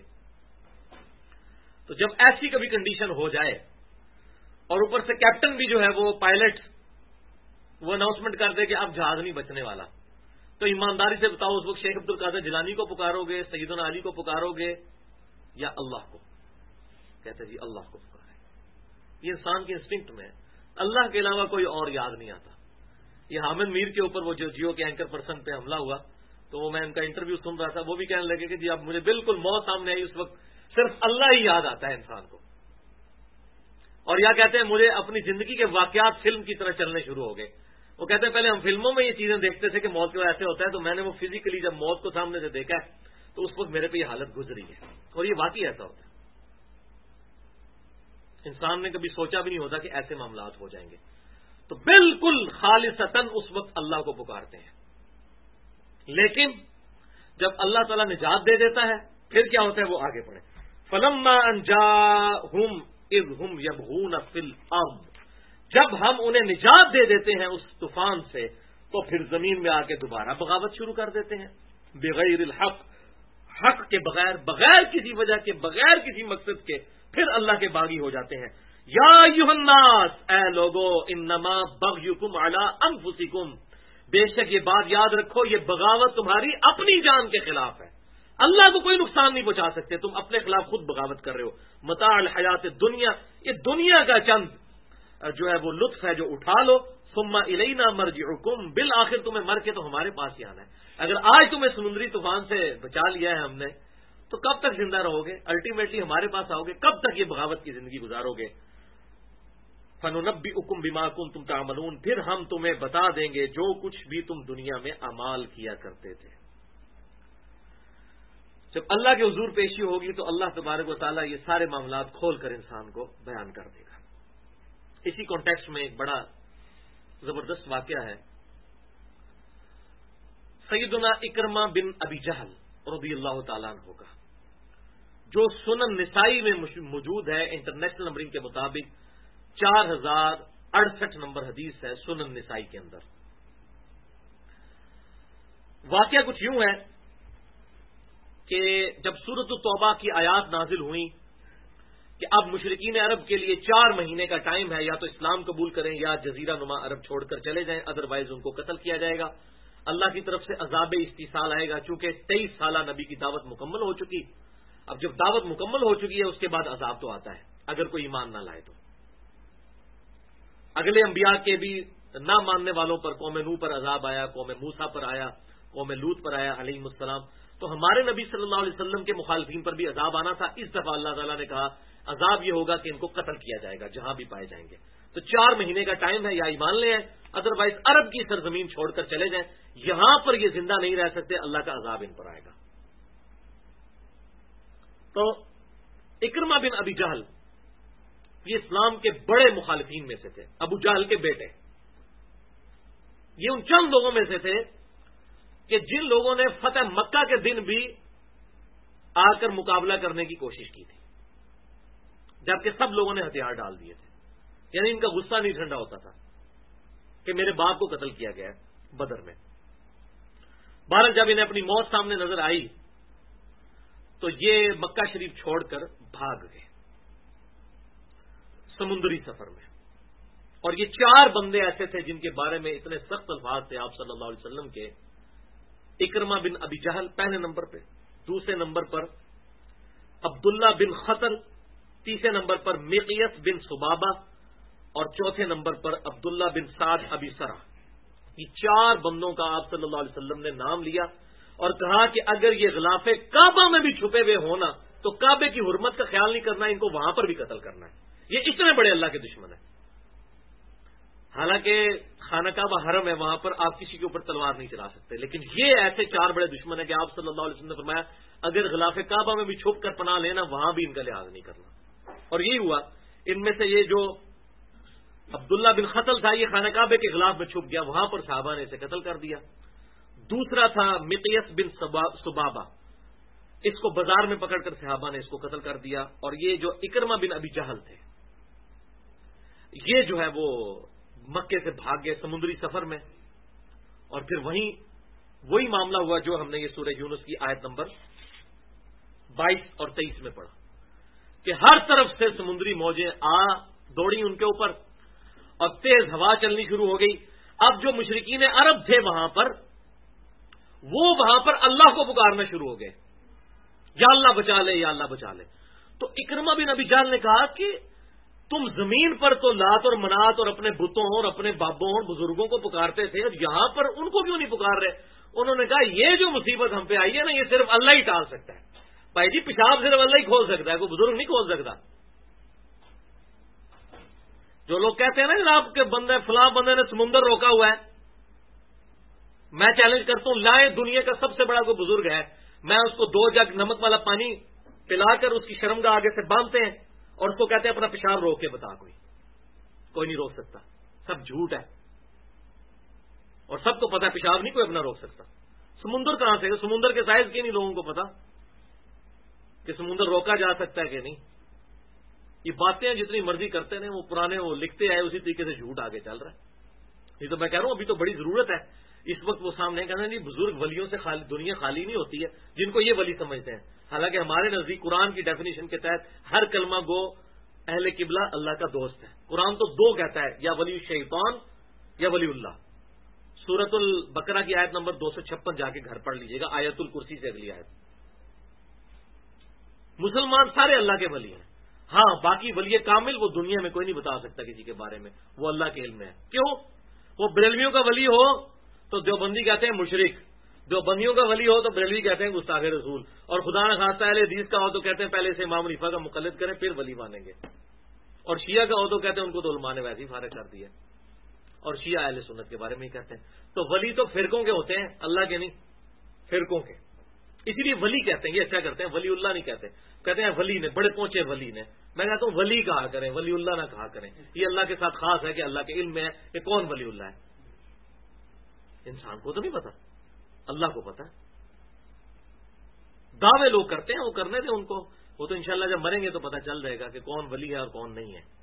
تو جب ایسی کبھی کنڈیشن ہو جائے اور اوپر سے کیپٹن بھی جو ہے وہ پائلٹ وہ اناؤنسمنٹ کر دے کہ اب جہاز نہیں بچنے والا، تو ایمانداری سے بتاؤ اس وقت شیخ عبد القادر جیلانی کو پکارو گے، سیدنا علی کو پکارو گے یا اللہ کو؟ کہتے جی اللہ کو پکارے. یہ انسان کے انسٹنکٹ میں ہے. اللہ کے علاوہ کوئی اور یاد نہیں آتا. یہ حامد میر کے اوپر وہ جو جیو کے اینکر پرسن پہ حملہ ہوا تو وہ میں ان کا انٹرویو سن رہا تھا، وہ بھی کہنے لگے کہ جی اب مجھے بالکل موت سامنے آئی، اس وقت صرف اللہ ہی یاد آتا ہے انسان کو. اور یا کہتے ہیں مجھے اپنی زندگی کے واقعات فلم کی طرح چلنے شروع ہو گئے. وہ کہتے ہیں پہلے ہم فلموں میں یہ چیزیں دیکھتے تھے کہ موت کے بعد ایسے ہوتا ہے، تو میں نے وہ فزیکلی جب موت کو سامنے سے دیکھا ہے تو اس وقت میرے پہ یہ حالت گزری ہے. اور یہ واقعی ایسا ہوتا ہے. انسان نے کبھی سوچا بھی نہیں ہوتا کہ ایسے معاملات ہو جائیں گے. تو بالکل خالصتاً اس وقت اللہ کو پکارتے ہیں. لیکن جب اللہ تعالیٰ نجات دے دیتا ہے پھر کیا ہوتا ہے وہ آگے پڑھیں. فلما انجاہم اذ ہم یبغون فی الارض، جب ہم انہیں نجات دے دیتے ہیں اس طوفان سے تو پھر زمین میں آ کے دوبارہ بغاوت شروع کر دیتے ہیں. بغیر الحق، حق کے بغیر، بغیر کسی وجہ کے، بغیر کسی مقصد کے پھر اللہ کے باغی ہو جاتے ہیں. یا ایھا الناس، اے لوگو، انما بغیکم علی انفسکم، بے شک یہ بات یاد رکھو یہ بغاوت تمہاری اپنی جان کے خلاف ہے. اللہ کو کوئی نقصان نہیں پہنچا سکتے، تم اپنے خلاف خود بغاوت کر رہے ہو. متاع الحیات الدنیا، یہ دنیا کا چند جو ہے وہ لطف ہے جو اٹھا لو، ثم الینا مرجعکم، بالآخر تمہیں مر کے تو ہمارے پاس ہی آنا ہے۔ اگر آج تمہیں سمندری طوفان سے بچا لیا ہے ہم نے، تو کب تک زندہ رہو گے؟ الٹیمیٹلی ہمارے پاس آؤ گے، کب تک یہ بغاوت کی زندگی گزارو گے؟ فَنُنَبِّئُكُم بِمَا كُنتُمْ تَعْمَلُونَ، پھر ہم تمہیں بتا دیں گے جو کچھ بھی تم دنیا میں اعمال کیا کرتے تھے۔ جب اللہ کے حضور پیشی ہوگی تو اللہ تبارک و تعالیٰ یہ سارے معاملات کھول کر انسان کو بیان کر دے گا۔ اسی کانٹیکسٹ میں ایک بڑا زبردست واقعہ ہے۔ سیدنا اکرمہ بن ابی جہل رضی اللہ تعالیٰ عنہ کا، جو سنن نسائی میں موجود ہے، انٹرنیشنل نمبرنگ کے مطابق 4068 نمبر حدیث ہے سنن نسائی کے اندر۔ واقعہ کچھ یوں ہے کہ جب سورۃ التوبہ کی آیات نازل ہوئیں کہ اب مشرکین عرب کے لیے 4 مہینے کا ٹائم ہے، یا تو اسلام قبول کریں یا جزیرہ نما عرب چھوڑ کر چلے جائیں، ادروائز ان کو قتل کیا جائے گا، اللہ کی طرف سے عذاب استیصال آئے گا، چونکہ 23 سالہ نبی کی دعوت مکمل ہو چکی۔ اب جب دعوت مکمل ہو چکی ہے اس کے بعد عذاب تو آتا ہے اگر کوئی ایمان نہ لائے تو۔ اگلے انبیاء کے بھی نہ ماننے والوں پر، قوم نوح پر عذاب آیا، قوم موسیٰ پر آیا، قوم لوط پر آیا علیہم السلام، تو ہمارے نبی صلی اللہ علیہ وسلم کے مخالفین پر بھی عذاب آنا تھا۔ اس دفعہ اللہ تعالیٰ نے کہا عذاب یہ ہوگا کہ ان کو قتل کیا جائے گا جہاں بھی پائے جائیں گے۔ تو 4 مہینے کا ٹائم ہے، یا ایمان لے آئیں، ادروائز عرب کی سرزمین چھوڑ کر چلے جائیں، یہاں پر یہ زندہ نہیں رہ سکتے، اللہ کا عذاب ان پر آئے گا۔ تو اکرمہ بن ابی جہل یہ اسلام کے بڑے مخالفین میں سے تھے، ابو جہل کے بیٹے۔ یہ ان چند لوگوں میں سے تھے کہ جن لوگوں نے فتح مکہ کے دن بھی آ کر مقابلہ کرنے کی کوشش کی تھی، جبکہ سب لوگوں نے ہتھیار ڈال دیے تھے، یعنی ان کا غصہ نہیں ٹھنڈا ہوتا تھا کہ میرے باپ کو قتل کیا گیا بدر میں۔ بہرحال جب انہیں اپنی موت سامنے نظر آئی تو یہ مکہ شریف چھوڑ کر بھاگ گئے سمندری سفر میں۔ اور یہ 4 بندے ایسے تھے جن کے بارے میں اتنے سخت الفاظ تھے آپ صلی اللہ علیہ وسلم کے۔ اکرمہ بن ابی جہل پہلے نمبر پہ، دوسرے نمبر پر عبداللہ بن خطل، تیسرے نمبر پر مقیس بن سبابہ، اور چوتھے نمبر پر عبداللہ بن سعد ابی سرح۔ یہ 4 بندوں کا آپ صلی اللہ علیہ وسلم نے نام لیا اور کہا کہ اگر یہ غلاف کعبہ میں بھی چھپے ہوئے ہونا تو کعبے کی حرمت کا خیال نہیں کرنا، ان کو وہاں پر بھی قتل کرنا ہے۔ یہ اتنے بڑے اللہ کے دشمن ہیں۔ حالانکہ خانہ کعبہ حرم ہے، وہاں پر آپ کسی کے اوپر تلوار نہیں چلا سکتے، لیکن یہ ایسے 4 بڑے دشمن ہیں کہ آپ صلی اللہ علیہ وسلم نے فرمایا اگر غلاف کعبہ میں بھی چھپ کر پناہ لینا، وہاں بھی ان کا لحاظ نہیں کرنا۔ اور یہی ہوا، ان میں سے یہ جو عبداللہ بن خطل تھا یہ خانہ کعبے کے غلاف میں چھپ گیا، وہاں پر صحابہ نے اسے قتل کر دیا۔ دوسرا تھا مقیس بن سبابہ، اس کو بازار میں پکڑ کر صحابہ نے اس کو قتل کر دیا۔ اور یہ جو اکرمہ بن ابی جہل تھے یہ جو ہے وہ مکے سے بھاگ گئے سمندری سفر میں، اور پھر وہی معاملہ ہوا جو ہم نے یہ سورہ یونس کی آیت نمبر 22 اور 23 میں پڑھا کہ ہر طرف سے سمندری موجیں دوڑی ان کے اوپر اور تیز ہوا چلنی شروع ہو گئی۔ اب جو مشرکین عرب تھے وہاں پر، وہ وہاں پر اللہ کو پکارنا شروع ہو گئے، یا اللہ بچا لے، یا اللہ بچا لے۔ تو اکرمہ بن ابی جہل نے کہا کہ تم زمین پر تو لات اور منات اور اپنے بتوں اور اپنے بابوں اور بزرگوں کو پکارتے تھے، اب یہاں پر ان کو کیوں نہیں پکار رہے؟ انہوں نے کہا یہ جو مصیبت ہم پہ آئی ہے نا، یہ صرف اللہ ہی ٹال سکتا ہے۔ بھائی جی پیشاب صرف اللہ ہی کھول سکتا ہے، کوئی بزرگ نہیں کھول سکتا۔ جو لوگ کہتے ہیں نا جناب کہ فلاں بندے نے سمندر روکا ہوا ہے، میں چیلنج کرتا ہوں لائے دنیا کا سب سے بڑا کوئی بزرگ ہے، میں اس کو 2 جگ نمک والا پانی پلا کر اس کی شرمگاہ آگے سے باندھتے ہیں اور اس کو کہتے ہیں اپنا پیشاب روک کے بتا، کوئی نہیں روک سکتا، سب جھوٹ ہے۔ اور سب کو پتا ہے پیشاب نہیں کوئی اپنا روک سکتا۔ سمندر کہاں سے؟ سمندر کے سائز کے نہیں لوگوں کو پتا کہ سمندر روکا جا سکتا ہے کہ نہیں۔ یہ باتیں جتنی مرضی کرتے ہیں وہ پرانے وہ لکھتے آئے اسی طریقے سے جھوٹ آگے چل رہا ہے۔ یہ تو میں کہہ رہا ہوں ابھی تو بڑی ضرورت ہے اس وقت وہ سامنے کہنا جی بزرگ ولیوں سے دنیا خالی نہیں ہوتی ہے جن کو یہ ولی سمجھتے ہیں، حالانکہ ہمارے نزدیک قرآن کی ڈیفینیشن کے تحت ہر کلمہ گو اہل قبلہ اللہ کا دوست ہے۔ قرآن تو 2 کہتا ہے، یا ولی الشیطان یا ولی اللہ۔ سورۃ البقرہ کی آیت نمبر 256 جا کے گھر پڑھ لیجئے گا، آیت الکرسی سے اگلی آیت۔ مسلمان سارے اللہ کے ولی ہیں، ہاں باقی ولی کامل وہ دنیا میں کوئی نہیں بتا سکتا کسی کے بارے میں، وہ اللہ کے علم میں ہے. کیوں؟ وہ بریلویوں کا ولی ہو تو دیوبندی کہتے ہیں مشرک، دیوبندیوں کا ولی ہو تو بریلوی کہتے ہیں گستاخ رسول، اور خدا نہ خواستہ اہل حدیث کا ہو تو کہتے ہیں پہلے سے امام حنیفہ کا مقلد کریں پھر ولی مانیں گے، اور شیعہ کا ہو تو کہتے ہیں ان کو تو علماء نے ویسے ہی فارغ کر دیا، اور شیعہ اہل سنت کے بارے میں ہی کہتے ہیں. تو ولی تو فرقوں کے ہوتے ہیں، اللہ کے نہیں، فرقوں کے. اسی لیے ولی کہتے ہیں، یہ اچھا کرتے ہیں، ولی اللہ نہیں کہتے، کہتے ہیں ولی نے، بڑے پہنچے ولی نے. میں کہتا ہوں ولی کہا کریں، ولی اللہ نہ کہا کریں. یہ اللہ کے ساتھ خاص ہے کہ اللہ کے علم میں ہے کہ کون ولی اللہ ہے. انسان کو تو نہیں پتا، اللہ کو پتا. دعوے لوگ کرتے ہیں، وہ کرنے دیں ان کو، وہ تو انشاءاللہ جب مریں گے تو پتہ چل جائے گا کہ کون ولی ہے اور کون نہیں ہے.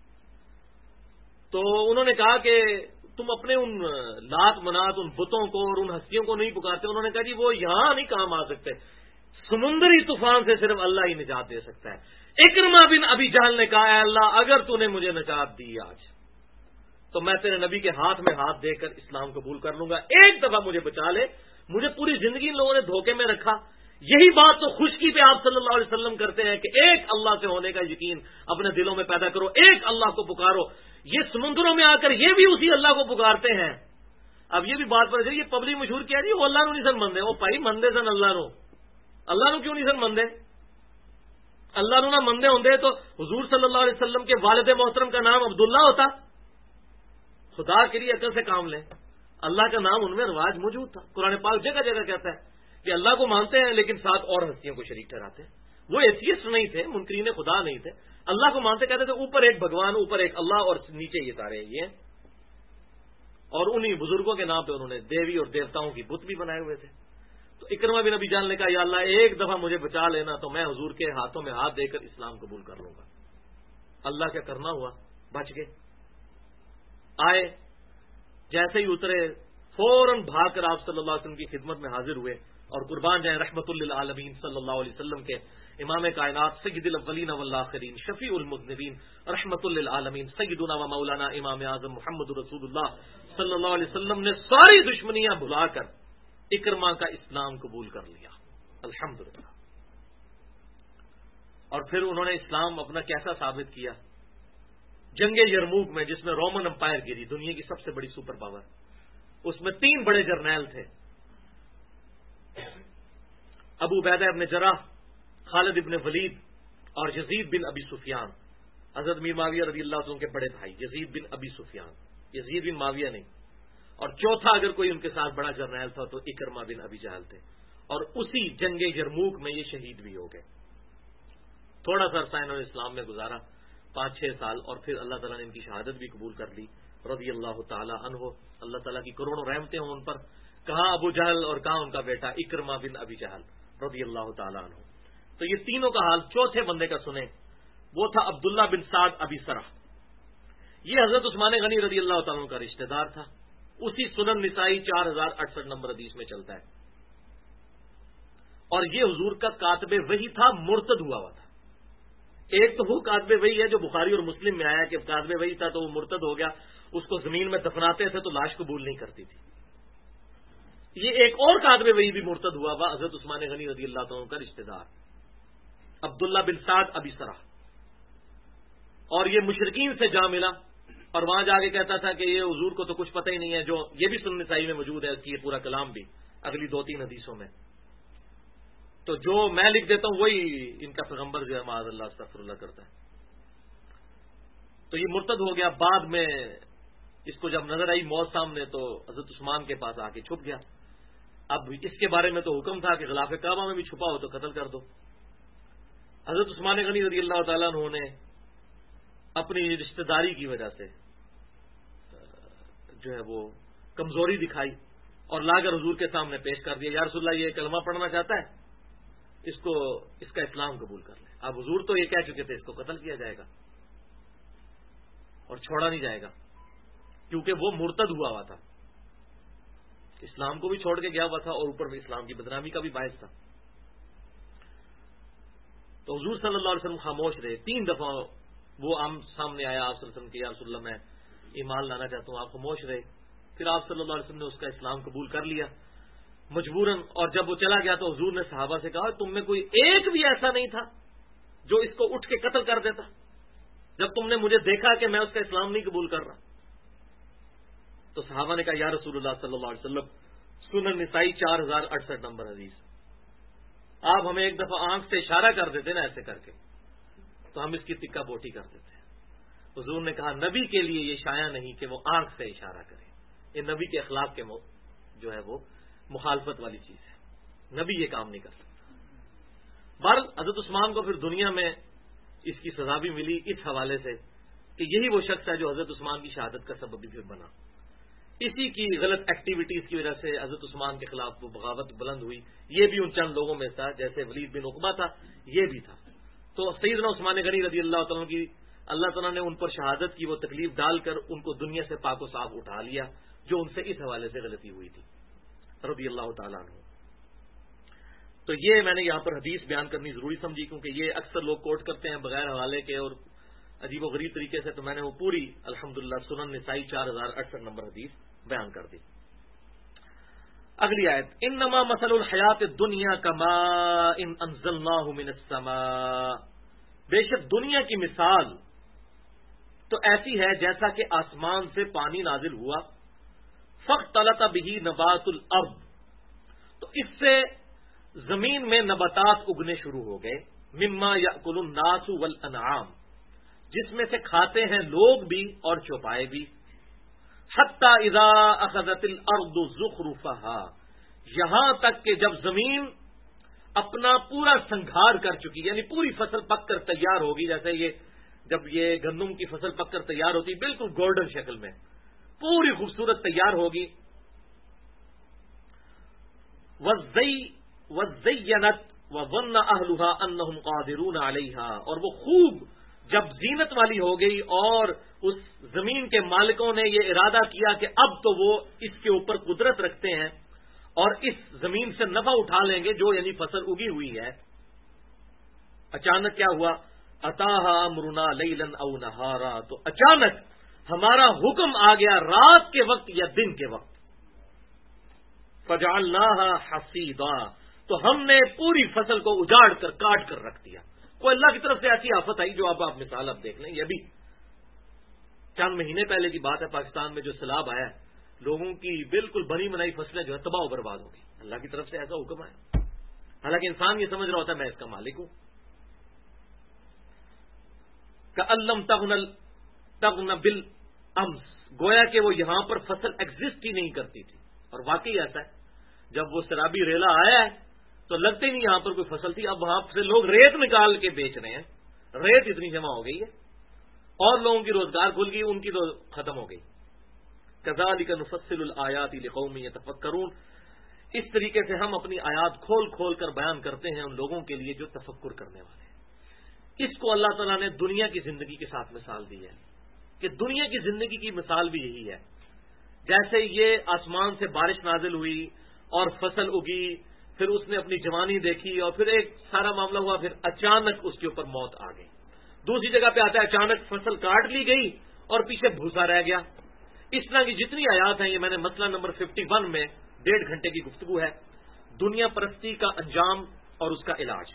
تو انہوں نے کہا کہ تم اپنے ان لات منات، ان بتوں کو اور ان ہستیوں کو نہیں پکارتے. انہوں نے کہا جی وہ یہاں نہیں کام آ سکتے، سمندری طوفان سے صرف اللہ ہی نجات دے سکتا ہے. اکرمہ بن ابی جہل نے کہا اے اللہ اگر تو نے مجھے نجات دی آج تو میں تیرے نبی کے ہاتھ میں ہاتھ دے کر اسلام قبول کر لوں گا، ایک دفعہ مجھے بچا لے. مجھے پوری زندگی ان لوگوں نے دھوکے میں رکھا. یہی بات تو خشکی پہ آپ صلی اللہ علیہ وسلم کرتے ہیں کہ ایک اللہ سے ہونے کا یقین اپنے دلوں میں پیدا کرو، ایک اللہ کو پکارو. یہ سمندروں میں آ کر یہ بھی اسی اللہ کو پکارتے ہیں. اب یہ بھی بات پر یہ پبلک مشہور کیا جی وہ اللہ نو نہیں سن مندے، وہ بھائی مندے سن اللہ نو کیوں نہیں سن مندے؟ اللہ نو نہ مندے ہوندے تو حضور صلی اللہ علیہ وسلم کے والد محترم کا نام عبداللہ ہوتا. خدا کے لیے عقل سے کام لیں، اللہ کا نام ان میں رواج موجود تھا. قرآن پاک جگہ جگہ کہتا ہے کہ اللہ کو مانتے ہیں لیکن ساتھ اور ہستیوں کو شریک ٹھہراتے ہیں. وہ ایتھیسٹ نہیں تھے، منکرین خدا نہیں تھے، اللہ کو مانتے، کہتے تھے اوپر ایک بھگوان، اوپر ایک اللہ اور نیچے یہ سارے یہ. اور انہی بزرگوں کے نام پہ انہوں نے دیوی اور دیوتاؤں کی بت بھی بنائے ہوئے تھے. تو اکرمہ بن ابی جہل نے کہا یا اللہ ایک دفعہ مجھے بچا لینا تو میں حضور کے ہاتھوں میں ہاتھ دے کر اسلام قبول کر لوں گا. اللہ کیا کرنا ہوا، بچ گئے. آئے جیسے ہی اترے فوراً بھاگ کر آپ صلی اللہ علیہ وسلم کی خدمت میں حاضر ہوئے اور قربان جائیں رحمت للعالمین صلی اللہ علیہ وسلم کے امام کائنات سید الاولین والآخرین شفیع المذنبین رحمت للعالمین سیدنا و مولانا امام اعظم محمد رسول اللہ صلی اللہ علیہ وسلم نے ساری دشمنیاں بھلا کر اکرمہ کا اسلام قبول کر لیا الحمدللہ. اور پھر انہوں نے اسلام اپنا کیسا ثابت کیا؟ جنگ یرموک میں جس میں رومن امپائر گری، دنیا کی سب سے بڑی سپر پاور، اس میں 3 بڑے جرنیل تھے، ابو عبیدہ ابن جراح، خالد ابن ولید اور یزید بن ابی سفیان. حضرت میر معاویہ رضی اللہ عنہ کے بڑے بھائی یزید بن ابی سفیان، یزید بن معاویہ نہیں. اور چوتھا اگر کوئی ان کے ساتھ بڑا جرنیل تھا تو اکرمہ بن ابی جہل تھے. اور اسی جنگ یرموک میں یہ شہید بھی ہو گئے. تھوڑا سا عرصہ انہوں نے اسلام میں گزارا، 5-6 سال، اور پھر اللہ تعالیٰ نے ان کی شہادت بھی قبول کر لی رضی اللہ تعالیٰ عنہ. اللہ تعالیٰ کی کروڑوں رحمتیں ہوں ان پر. کہاں ابو جہل اور کہاں ان کا بیٹا اکرمہ بن ابی جہل رضی اللہ تعالیٰ عنہ. تو یہ تینوں کا حال چوتھے بندے کا سنیں، وہ تھا عبداللہ بن سعد ابی سرح. یہ حضرت عثمان غنی رضی اللہ تعالیٰ عنہ کا رشتہ دار تھا. اسی سنن نسائی 4068 نمبر حدیث میں چلتا ہے. اور یہ حضور کا کاتب وحی تھا، مرتد ہوا تھا. ایک تو وہ کاتب وحی ہے جو بخاری اور مسلم میں آیا کہ کاتب وحی تھا تو وہ مرتد ہو گیا، اس کو زمین میں دفناتے تھے تو لاش قبول نہیں کرتی تھی. یہ ایک اور کاتب وحی بھی مرتد ہوا حضرت عثمان غنی رضی اللہ عنہ کا رشتہ دار عبداللہ بن سعد ابی سرح. اور یہ مشرکین سے جا ملا اور وہاں جا کے کہتا تھا کہ یہ حضور کو تو کچھ پتہ ہی نہیں ہے، جو یہ بھی سنن نسائی میں موجود ہے، اس کی یہ پورا کلام بھی اگلی 2-3 حدیثوں میں. تو جو میں لکھ دیتا ہوں وہی ان کا پیغمبر جو ہے معاذ اللہ استغفر اللہ کرتا ہے. تو یہ مرتد ہو گیا. بعد میں اس کو جب نظر آئی موت سامنے تو حضرت عثمان کے پاس آ کے چھپ گیا. اب اس کے بارے میں تو حکم تھا کہ غلاف کعبہ میں بھی چھپا ہو تو قتل کر دو. حضرت عثمان غنی رضی اللہ تعالیٰ عنہ نے اپنی رشتہ داری کی وجہ سے جو ہے وہ کمزوری دکھائی اور لا کر حضور کے سامنے پیش کر دیا. یا رسول اللہ یہ کلمہ پڑھنا چاہتا ہے، اس کا اسلام قبول کر لیں. اب حضور تو یہ کہہ چکے تھے اس کو قتل کیا جائے گا اور چھوڑا نہیں جائے گا کیونکہ وہ مرتد ہوا تھا، اسلام کو بھی چھوڑ کے گیا ہوا تھا اور اوپر میں اسلام کی بدنامی کا بھی باعث تھا. تو حضور صلی اللہ علیہ وسلم خاموش رہے. 3 دفعہ وہ سامنے آیا آپ صلی اللہ علیہ وسلم کہ یا رسول اللہ میں ایمان لانا چاہتا ہوں. آپ خاموش رہے. پھر آپ صلی اللہ علیہ وسلم نے اس کا اسلام قبول کر لیا مجبوراً. اور جب وہ چلا گیا تو حضور نے صحابہ سے کہا تم میں کوئی ایک بھی ایسا نہیں تھا جو اس کو اٹھ کے قتل کر دیتا جب تم نے مجھے دیکھا کہ میں اس کا اسلام نہیں قبول کر رہا؟ تو صحابہ نے کہا یا رسول اللہ صلی اللہ علیہ وسلم، سنن نسائی 4068 نمبر حدیث، آپ ہمیں ایک دفعہ آنکھ سے اشارہ کر دیتے نا ایسے کر کے، تو ہم اس کی ٹکا بوٹی کر دیتے ہیں۔ حضور نے کہا نبی کے لیے یہ شایع نہیں کہ وہ آنکھ سے اشارہ کرے، یہ نبی کے اخلاق کے جو ہے وہ مخالفت والی چیز ہے، نبی یہ کام نہیں کر سکتا۔ بہرحال حضرت عثمان کو پھر دنیا میں اس کی سزا بھی ملی اس حوالے سے کہ یہی وہ شخص ہے جو حضرت عثمان کی شہادت کا سبب بھی پھر بنا۔ اسی کی غلط ایکٹیویٹیز کی وجہ سے حضرت عثمان کے خلاف وہ بغاوت بلند ہوئی، یہ بھی ان چند لوگوں میں تھا، جیسے ولید بن عقبہ تھا، یہ بھی تھا۔ تو سیدنا عثمان غنی رضی اللہ تعالیٰ کی اللہ تعالیٰ نے ان پر شہادت کی وہ تکلیف ڈال کر ان کو دنیا سے پاک و صاف اٹھا لیا، جو ان سے اس حوالے سے غلطی ہوئی تھی رضی اللہ تعالیٰ عنہ۔ تو یہ میں نے یہاں پر حدیث بیان کرنی ضروری سمجھی، کیونکہ یہ اکثر لوگ کوٹ کرتے ہیں بغیر حوالے کے اور عجیب و غریب طریقے سے، تو میں نے وہ پوری الحمدللہ سنن نسائی 4068 نمبر حدیث بیان کر دی۔ اگلی آیت، انما مثل الحیات الدنیا کماء انزلناہ من السماء، بے شک دنیا کی مثال تو ایسی ہے جیسا کہ آسمان سے پانی نازل ہوا، فاختلط بہ نبات الارض، تو اس سے زمین میں نباتات اگنے شروع ہو گئے، مما یأکل الناس والانعام، جس میں سے کھاتے ہیں لوگ بھی اور چوپائے بھی، حتی اذا اخذت الارض زخرفها، یہاں تک کہ جب زمین اپنا پورا سنگھار کر چکی، یعنی پوری فصل پک کر تیار ہوگی، جیسے جب یہ گندم کی فصل پک کر تیار ہوتی بالکل گولڈن شکل میں پوری خوبصورت تیار ہوگی، وَزَيَّنَتْ وَظَنَّ أَهْلُهَا أَنَّهُمْ قَادِرُونَ عَلَيْهَا، اور وہ خوب جب زینت والی ہو گئی اور اس زمین کے مالکوں نے یہ ارادہ کیا کہ اب تو وہ اس کے اوپر قدرت رکھتے ہیں اور اس زمین سے نفع اٹھا لیں گے، جو یعنی فصل اگی ہوئی ہے، اچانک کیا ہوا، أَتَاهَا أَمْرُنَا لَيْلًا أَوْ نَهَارًا، تو اچانک ہمارا حکم آ گیا رات کے وقت یا دن کے وقت، فَجَعَلْنَاهَا حَصِيدًا، تو ہم نے پوری فصل کو اجاڑ کر کاٹ کر رکھ دیا۔ کوئی اللہ کی طرف سے ایسی آفت آئی جو آپ مثال اب دیکھ لیں، یہ بھی چند مہینے پہلے کی بات ہے، پاکستان میں جو سیلاب آیا ہے، لوگوں کی بالکل بنی بنائی فصلیں جو ہے تباہ و برباد ہو گئی، اللہ کی طرف سے ایسا حکم آیا، حالانکہ انسان یہ سمجھ رہا ہوتا ہے میں اس کا مالک ہوں۔ کَأَلَّمْ تَغْنَ بِالْأَمْسِ، گویا کہ وہ یہاں پر فصل ایگزسٹ ہی نہیں کرتی تھی، اور واقعی ایسا ہے، جب وہ سیلابی ریلا آیا ہے تو لگتے نہیں یہاں پر کوئی فصل تھی، اب وہاں سے لوگ ریت نکال کے بیچ رہے ہیں، ریت اتنی جمع ہو گئی ہے، اور لوگوں کی روزگار کھل گئی، ان کی تو ختم ہو گئی۔ کذالک نفصل الآیات لقوم یتفکرون، اس طریقے سے ہم اپنی آیات کھول کھول کر بیان کرتے ہیں ان لوگوں کے لیے جو تفکر کرنے والے ہیں۔ اس کو اللہ تعالیٰ نے دنیا کی زندگی کے ساتھ مثال دی ہے کہ دنیا کی زندگی کی مثال بھی یہی ہے، جیسے یہ آسمان سے بارش نازل ہوئی اور فصل اگی، پھر اس نے اپنی جوانی دیکھی اور پھر ایک سارا معاملہ ہوا، پھر اچانک اس کے اوپر موت آ گئی۔ دوسری جگہ پہ آتا ہے اچانک فصل کاٹ لی گئی اور پیچھے بھوسا رہ گیا۔ اس طرح کی جتنی آیات ہیں، یہ میں نے مسئلہ نمبر 51 میں 1.5 گھنٹے کی گفتگو ہے، دنیا پرستی کا انجام اور اس کا علاج،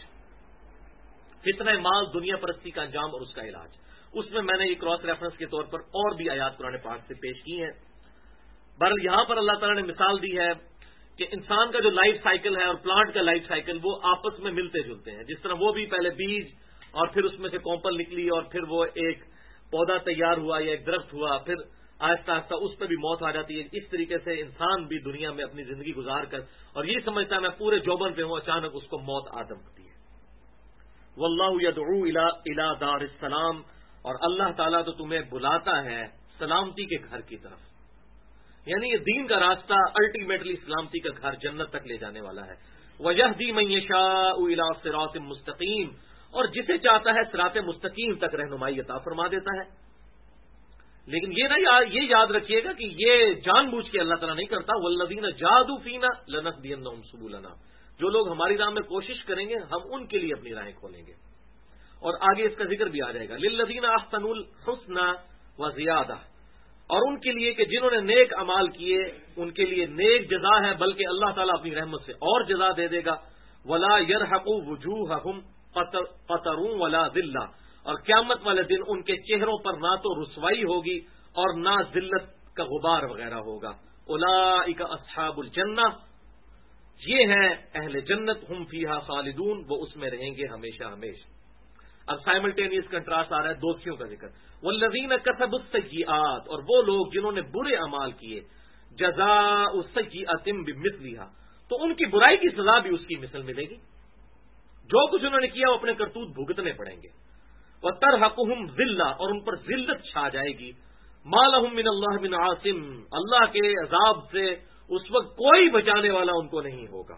فتنہ مال، دنیا پرستی کا انجام اور اس کا علاج، اس میں میں نے یہ کراس ریفرنس کے طور پر اور بھی آیات قرآن پاک سے پیش کی ہیں۔ بہرحال یہاں پر اللہ تعالیٰ نے مثال دی ہے کہ انسان کا جو لائف سائیکل ہے اور پلانٹ کا لائف سائیکل وہ آپس میں ملتے جلتے ہیں، جس طرح وہ بھی پہلے بیج اور پھر اس میں سے کومپل نکلی اور پھر وہ ایک پودا تیار ہوا یا ایک درخت ہوا، پھر آہستہ آہستہ اس پہ بھی موت آ جاتی ہے۔ اس طریقے سے انسان بھی دنیا میں اپنی زندگی گزار کر اور یہ سمجھتا ہے میں پورے جوبن پہ ہوں، اچانک اس کو موت آدم کرتی ہے۔ واللہ یدعو الی دار السلام، اور اللہ تعالیٰ تو تمہیں بلاتا ہے سلامتی کے گھر کی طرف، یعنی یہ دین کا راستہ الٹیمیٹلی سلامتی کا گھر جنت تک لے جانے والا ہے۔ وَيَهْدِي مَن يَشَاءُ إِلَىٰ صِرَاطٍ مُسْتَقِيمٍ، اور جسے چاہتا ہے صراط مستقیم تک رہنمائی عطا فرما دیتا ہے۔ لیکن یہ یاد رکھیے گا کہ یہ جان بوجھ کے اللہ تعالیٰ نہیں کرتا، وَالَّذِينَ جَاهَدُوا فِينَا لَنَهْدِيَنَّهُمْ سُبُلَنَا، جو لوگ ہماری راہ میں کوشش کریں گے ہم ان کے لیے اپنی راہیں کھولیں گے۔ اور آگے اس کا ذکر بھی آ جائے گا، لِلَّذِينَ أَحْسَنُوا الْحُسْنَى وَزِيَادَةٌ، اور ان کے لیے کہ جنہوں نے نیک اعمال کیے ان کے لیے نیک جزا ہے، بلکہ اللہ تعالیٰ اپنی رحمت سے اور جزا دے دے گا۔ وَلَا يَرْحَقُ وُجُوهَهُمْ قطرون ولا ذلہ، اور قیامت والے دن ان کے چہروں پر نہ تو رسوائی ہوگی اور نہ ذلت کا غبار وغیرہ ہوگا۔ اولئک اصحاب الجنہ، یہ ہیں اہل جنت، ہم فیہا خالدون، وہ اس میں رہیں گے ہمیشہ ہمیشہ۔ اب سائملٹینیس کنٹراسٹ آ رہا ہے دوستیوں کا ذکر، والذین کسبوا السیئات، اور وہ لوگ جنہوں نے برے اعمال کیے، جزاء سیئۃ بمثلھا، تو ان کی برائی کی سزا بھی اس کی مثل ملے گی، جو کچھ انہوں نے کیا وہ اپنے کرتوت بھگتنے پڑیں گے۔ وترہقہم ذلہ، اور ان پر ذلت چھا جائے گی، ما لہم من اللہ من عاصم، اللہ کے عذاب سے اس وقت کوئی بچانے والا ان کو نہیں ہوگا۔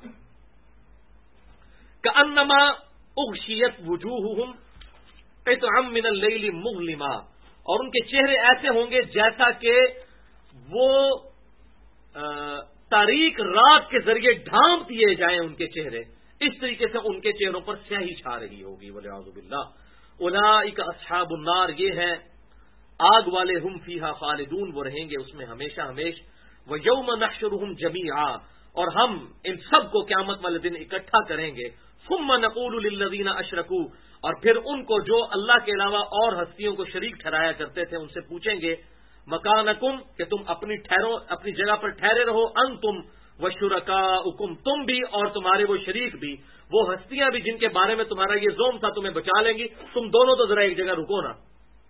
کأنما اغشیت وجوہہم قطعا من اللیل مظلما، اور ان کے چہرے ایسے ہوں گے جیسا کہ وہ تاریک رات کے ذریعے ڈھانپ دیے جائیں ان کے چہرے، اس طریقے سے ان کے چہروں پر سیاہی چھا رہی ہوگی، والعیاذ باللہ۔ اولئک اصحاب النار، یہ ہیں آگ والے، ہم فیہا خالدون، وہ رہیں گے اس میں ہمیشہ ہمیشہ۔ ویوم نحشرہم جمیعا، اور ہم ان سب کو قیامت والے دن اکٹھا کریں گے، ثم نقول للذین اشرکوا، اور پھر ان کو جو اللہ کے علاوہ اور ہستیوں کو شریک ٹھہرایا کرتے تھے ان سے پوچھیں گے، مکانکم، کہ تم اپنی جگہ پر ٹھہرے رہو، انتم وشرکاؤکم، تم بھی اور تمہارے وہ شریک بھی، وہ ہستیاں بھی جن کے بارے میں تمہارا یہ زوم تھا تمہیں بچا لیں گی، تم دونوں تو ذرا ایک جگہ رکو نا۔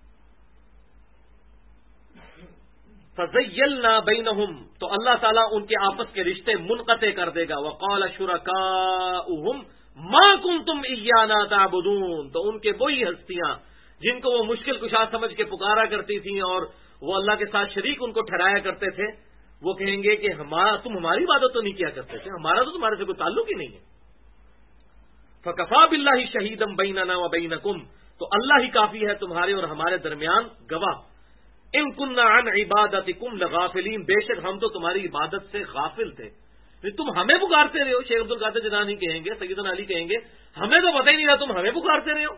فَزَيَّلْنَا بَيْنَهُمْ، تو اللہ تعالیٰ ان کے آپس کے رشتے منقطع کر دے گا۔ وَقَالَ شُرَكَاؤُهُمْ مَا كُنْتُمْ إِيَّانَا تَعْبُدُونَ، تو ان کے وہی ہستیاں جن کو وہ مشکل کشا سمجھ کے پکارا کرتی تھیں اور وہ اللہ کے ساتھ شریک ان کو ٹھہرایا کرتے تھے، وہ کہیں گے کہ تم ہماری عبادت تو نہیں کیا کرتے تھے، ہمارا تو تمہارے سے کوئی تعلق ہی نہیں ہے۔ فَكَفَىٰ بِاللَّهِ شَهِيدًا بَيْنَنَا وَبَيْنَكُمْ، تو اللہ ہی کافی ہے تمہارے اور ہمارے درمیان گواہ۔ ان كُنَّا عَنْ عِبَادَتِكُمْ لَغَافِلِينَ، بے شک ہم تو تمہاری عبادت سے غافل تھے، تم ہمیں پکارتے رہے ہو، شیخ عبد القادر جیلانی کہیں گے، سیدنا علی کہیں گے، ہمیں تو پتہ ہی نہیں رہا تم ہمیں پکارتے رہے ہو۔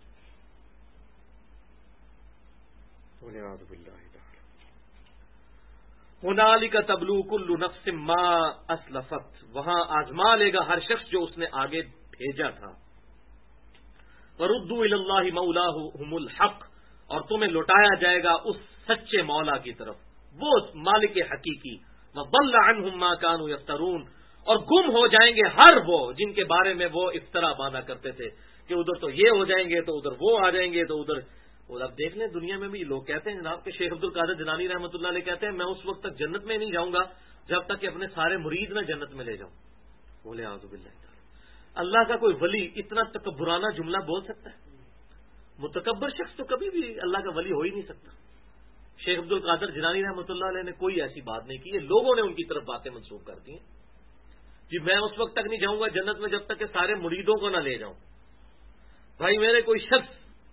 هُنَالِكَ تَبْلُو كُلُّ نَفْسٍ مَّا أَسْلَفَتْ، وہاں آزما لے گا ہر شخص جو اس نے آگے بھیجا تھا۔ وَرُدُّوا إِلَى اللَّهِ مَوْلَاهُمُ الْحَقِّ، اور تمہیں لوٹایا جائے گا اس سچے مولا کی طرف، وہ مالک حقیقی۔ وَضَلَّ عَنْهُمْ مَا كَانُوا يَفْتَرُونَ، اور گم ہو جائیں گے ہر وہ جن کے بارے میں وہ افترا باندھا کرتے تھے کہ ادھر تو یہ ہو جائیں گے، تو ادھر وہ آ جائیں گے، تو ادھر۔ اور اب دیکھ لیں دنیا میں بھی لوگ کہتے ہیں جناب کہ شیخ عبد القادر جیلانی رحمۃ اللہ علیہ کہتے ہیں میں اس وقت تک جنت میں نہیں جاؤں گا جب تک کہ اپنے سارے مرید نہ جنت میں لے جاؤں۔ بولے اعوذ باللہ، اللہ کا کوئی ولی اتنا تکبرانہ جملہ بول سکتا ہے؟ متکبر شخص تو کبھی بھی اللہ کا ولی ہو ہی نہیں سکتا۔ شیخ عبد القادر جیلانی رحمۃ اللہ علیہ نے کوئی ایسی بات نہیں کی ہے، لوگوں نے ان کی طرف باتیں منسوخ کر دی ہیں جی میں اس وقت تک نہیں جاؤں گا جنت میں جب تک کہ سارے مریدوں کو نہ لے جاؤں۔ بھائی میرے کوئی شخص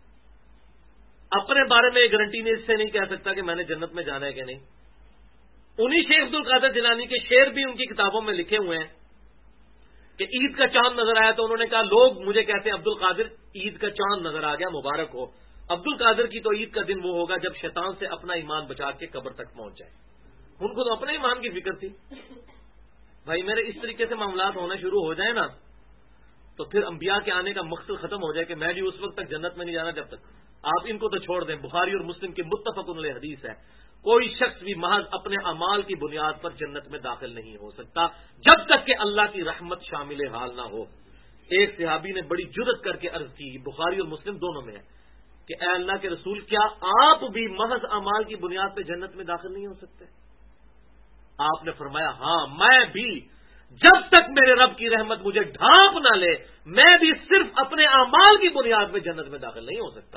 اپنے بارے میں گارنٹی نہیں اس سے نہیں کہہ سکتا کہ میں نے جنت میں جانا ہے کہ نہیں۔ انہی شیخ عبد القادر جیلانی کے شعر بھی ان کی کتابوں میں لکھے ہوئے ہیں کہ عید کا چاند نظر آیا تو انہوں نے کہا لوگ مجھے کہتے ہیں عبد القادر عید کا چاند نظر آ گیا، مبارک ہو۔ عبد القادر کی تو عید کا دن وہ ہوگا جب شیطان سے اپنا ایمان بچا کے قبر تک پہنچ جائے۔ ان کو تو اپنے ایمان کی فکر تھی۔ بھائی میرے اس طریقے سے معاملات ہونا شروع ہو جائیں نا تو پھر انبیاء کے آنے کا مقصد ختم ہو جائے کہ میں بھی اس وقت تک جنت میں نہیں جانا جب تک۔ آپ ان کو تو چھوڑ دیں، بخاری اور مسلم کی متفق علیہ حدیث ہے، کوئی شخص بھی محض اپنے اعمال کی بنیاد پر جنت میں داخل نہیں ہو سکتا جب تک کہ اللہ کی رحمت شامل حال نہ ہو۔ ایک صحابی نے بڑی جرأت کر کے عرض کی، بخاری اور مسلم دونوں میں ہے، کہ اے اللہ کے رسول کیا آپ بھی محض اعمال کی بنیاد پہ جنت میں داخل نہیں ہو سکتے؟ آپ نے فرمایا ہاں میں بھی، جب تک میرے رب کی رحمت مجھے ڈھانپ نہ لے میں بھی صرف اپنے اعمال کی بنیاد پہ جنت میں داخل نہیں ہو سکتا۔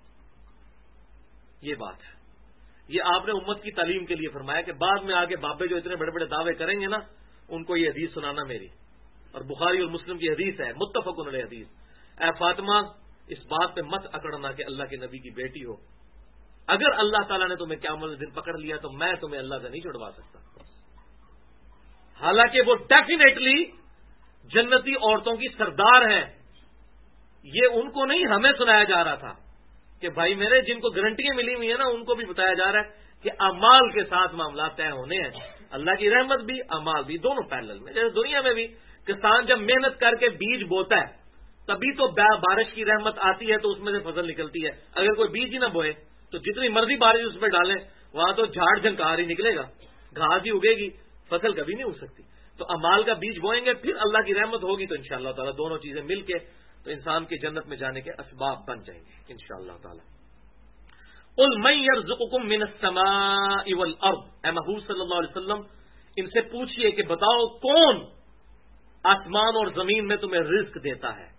یہ بات ہے، یہ آپ نے امت کی تعلیم کے لیے فرمایا کہ بعد میں آگے بابے جو اتنے بڑے بڑے دعوے کریں گے نا ان کو یہ حدیث سنانا میری، اور بخاری اور مسلم کی حدیث ہے متفق علیہ حدیث، اے فاطمہ اس بات پہ مت اکڑنا کہ اللہ کے نبی کی بیٹی ہو، اگر اللہ تعالیٰ نے تمہیں قیامت دن پکڑ لیا تو میں تمہیں اللہ سے نہیں چھڑوا سکتا۔ حالانکہ وہ ڈیفینیٹلی جنتی عورتوں کی سردار ہیں، یہ ان کو نہیں ہمیں سنایا جا رہا تھا کہ بھائی میرے جن کو گارنٹیاں ملی ہوئی ہیں نا ان کو بھی بتایا جا رہا ہے کہ اعمال کے ساتھ معاملات طے ہونے ہیں، اللہ کی رحمت بھی اعمال بھی دونوں پیرلل میں۔ جیسے دنیا میں بھی کسان جب محنت کر کے بیج بوتا ہے تبھی تو بارش کی رحمت آتی ہے تو اس میں سے فصل نکلتی ہے. اگر کوئی بیج ہی نہ بوئے تو جتنی مرضی بارش اس پہ ڈالیں وہاں تو جھاڑ جھنکار ہی نکلے گا, گھاس ہی اگے گی, فصل کبھی نہیں اگ سکتی. تو اعمال کا بیج بوئیں گے, پھر اللہ کی رحمت ہوگی تو انشاءاللہ تعالیٰ دونوں چیزیں مل کے تو انسان کے جنت میں جانے کے اسباب بن جائیں گے انشاءاللہ تعالیٰ. قل من يرزقكم من السماء والارض, اے محبوب صلی اللہ علیہ وسلم ان سے پوچھئے کہ بتاؤ کون آسمان اور زمین میں تمہیں رزق دیتا ہے.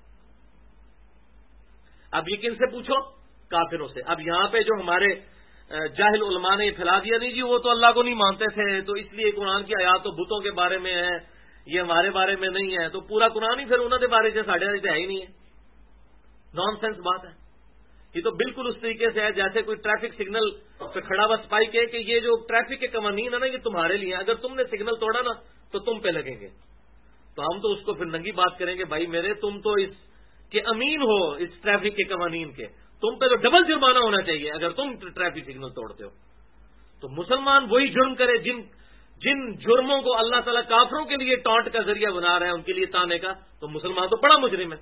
اب یہ کن سے پوچھو؟ کافروں سے. اب یہاں پہ جو ہمارے جاہل علماء نے یہ پھیلا دیا نہیں جی وہ تو اللہ کو نہیں مانتے تھے تو اس لیے قرآن کی آیات تو بتوں کے بارے میں ہے, یہ ہمارے بارے میں نہیں ہے, تو پورا قرآن ہی پھر انہوں کے بارے سے ساڑھے ہے ہی نہیں ہے. نان سینس بات ہے. یہ تو بالکل اس طریقے سے ہے جیسے کوئی ٹریفک سگنل پہ کھڑا ہوا سپاہی کہ یہ جو ٹریفک کے قوانین ہے نا یہ تمہارے لیے, اگر تم نے سگنل توڑا نا تو تم پہ لگیں گے. تو ہم تو اس کو پھر ننگی بات کریں گے, بھائی میرے تم تو اس کے امین ہو اس ٹریفک کے قوانین کے, تم پہ تو ڈبل جرمانہ ہونا چاہیے اگر تم ٹریفک سگنل توڑتے ہو. تو مسلمان وہی جرم کرے جن جرموں کو اللہ تعالیٰ کافروں کے لیے ٹانٹ کا ذریعہ بنا رہے ہیں ان کے لیے تانے کا, تو مسلمان تو بڑا مجرم ہے.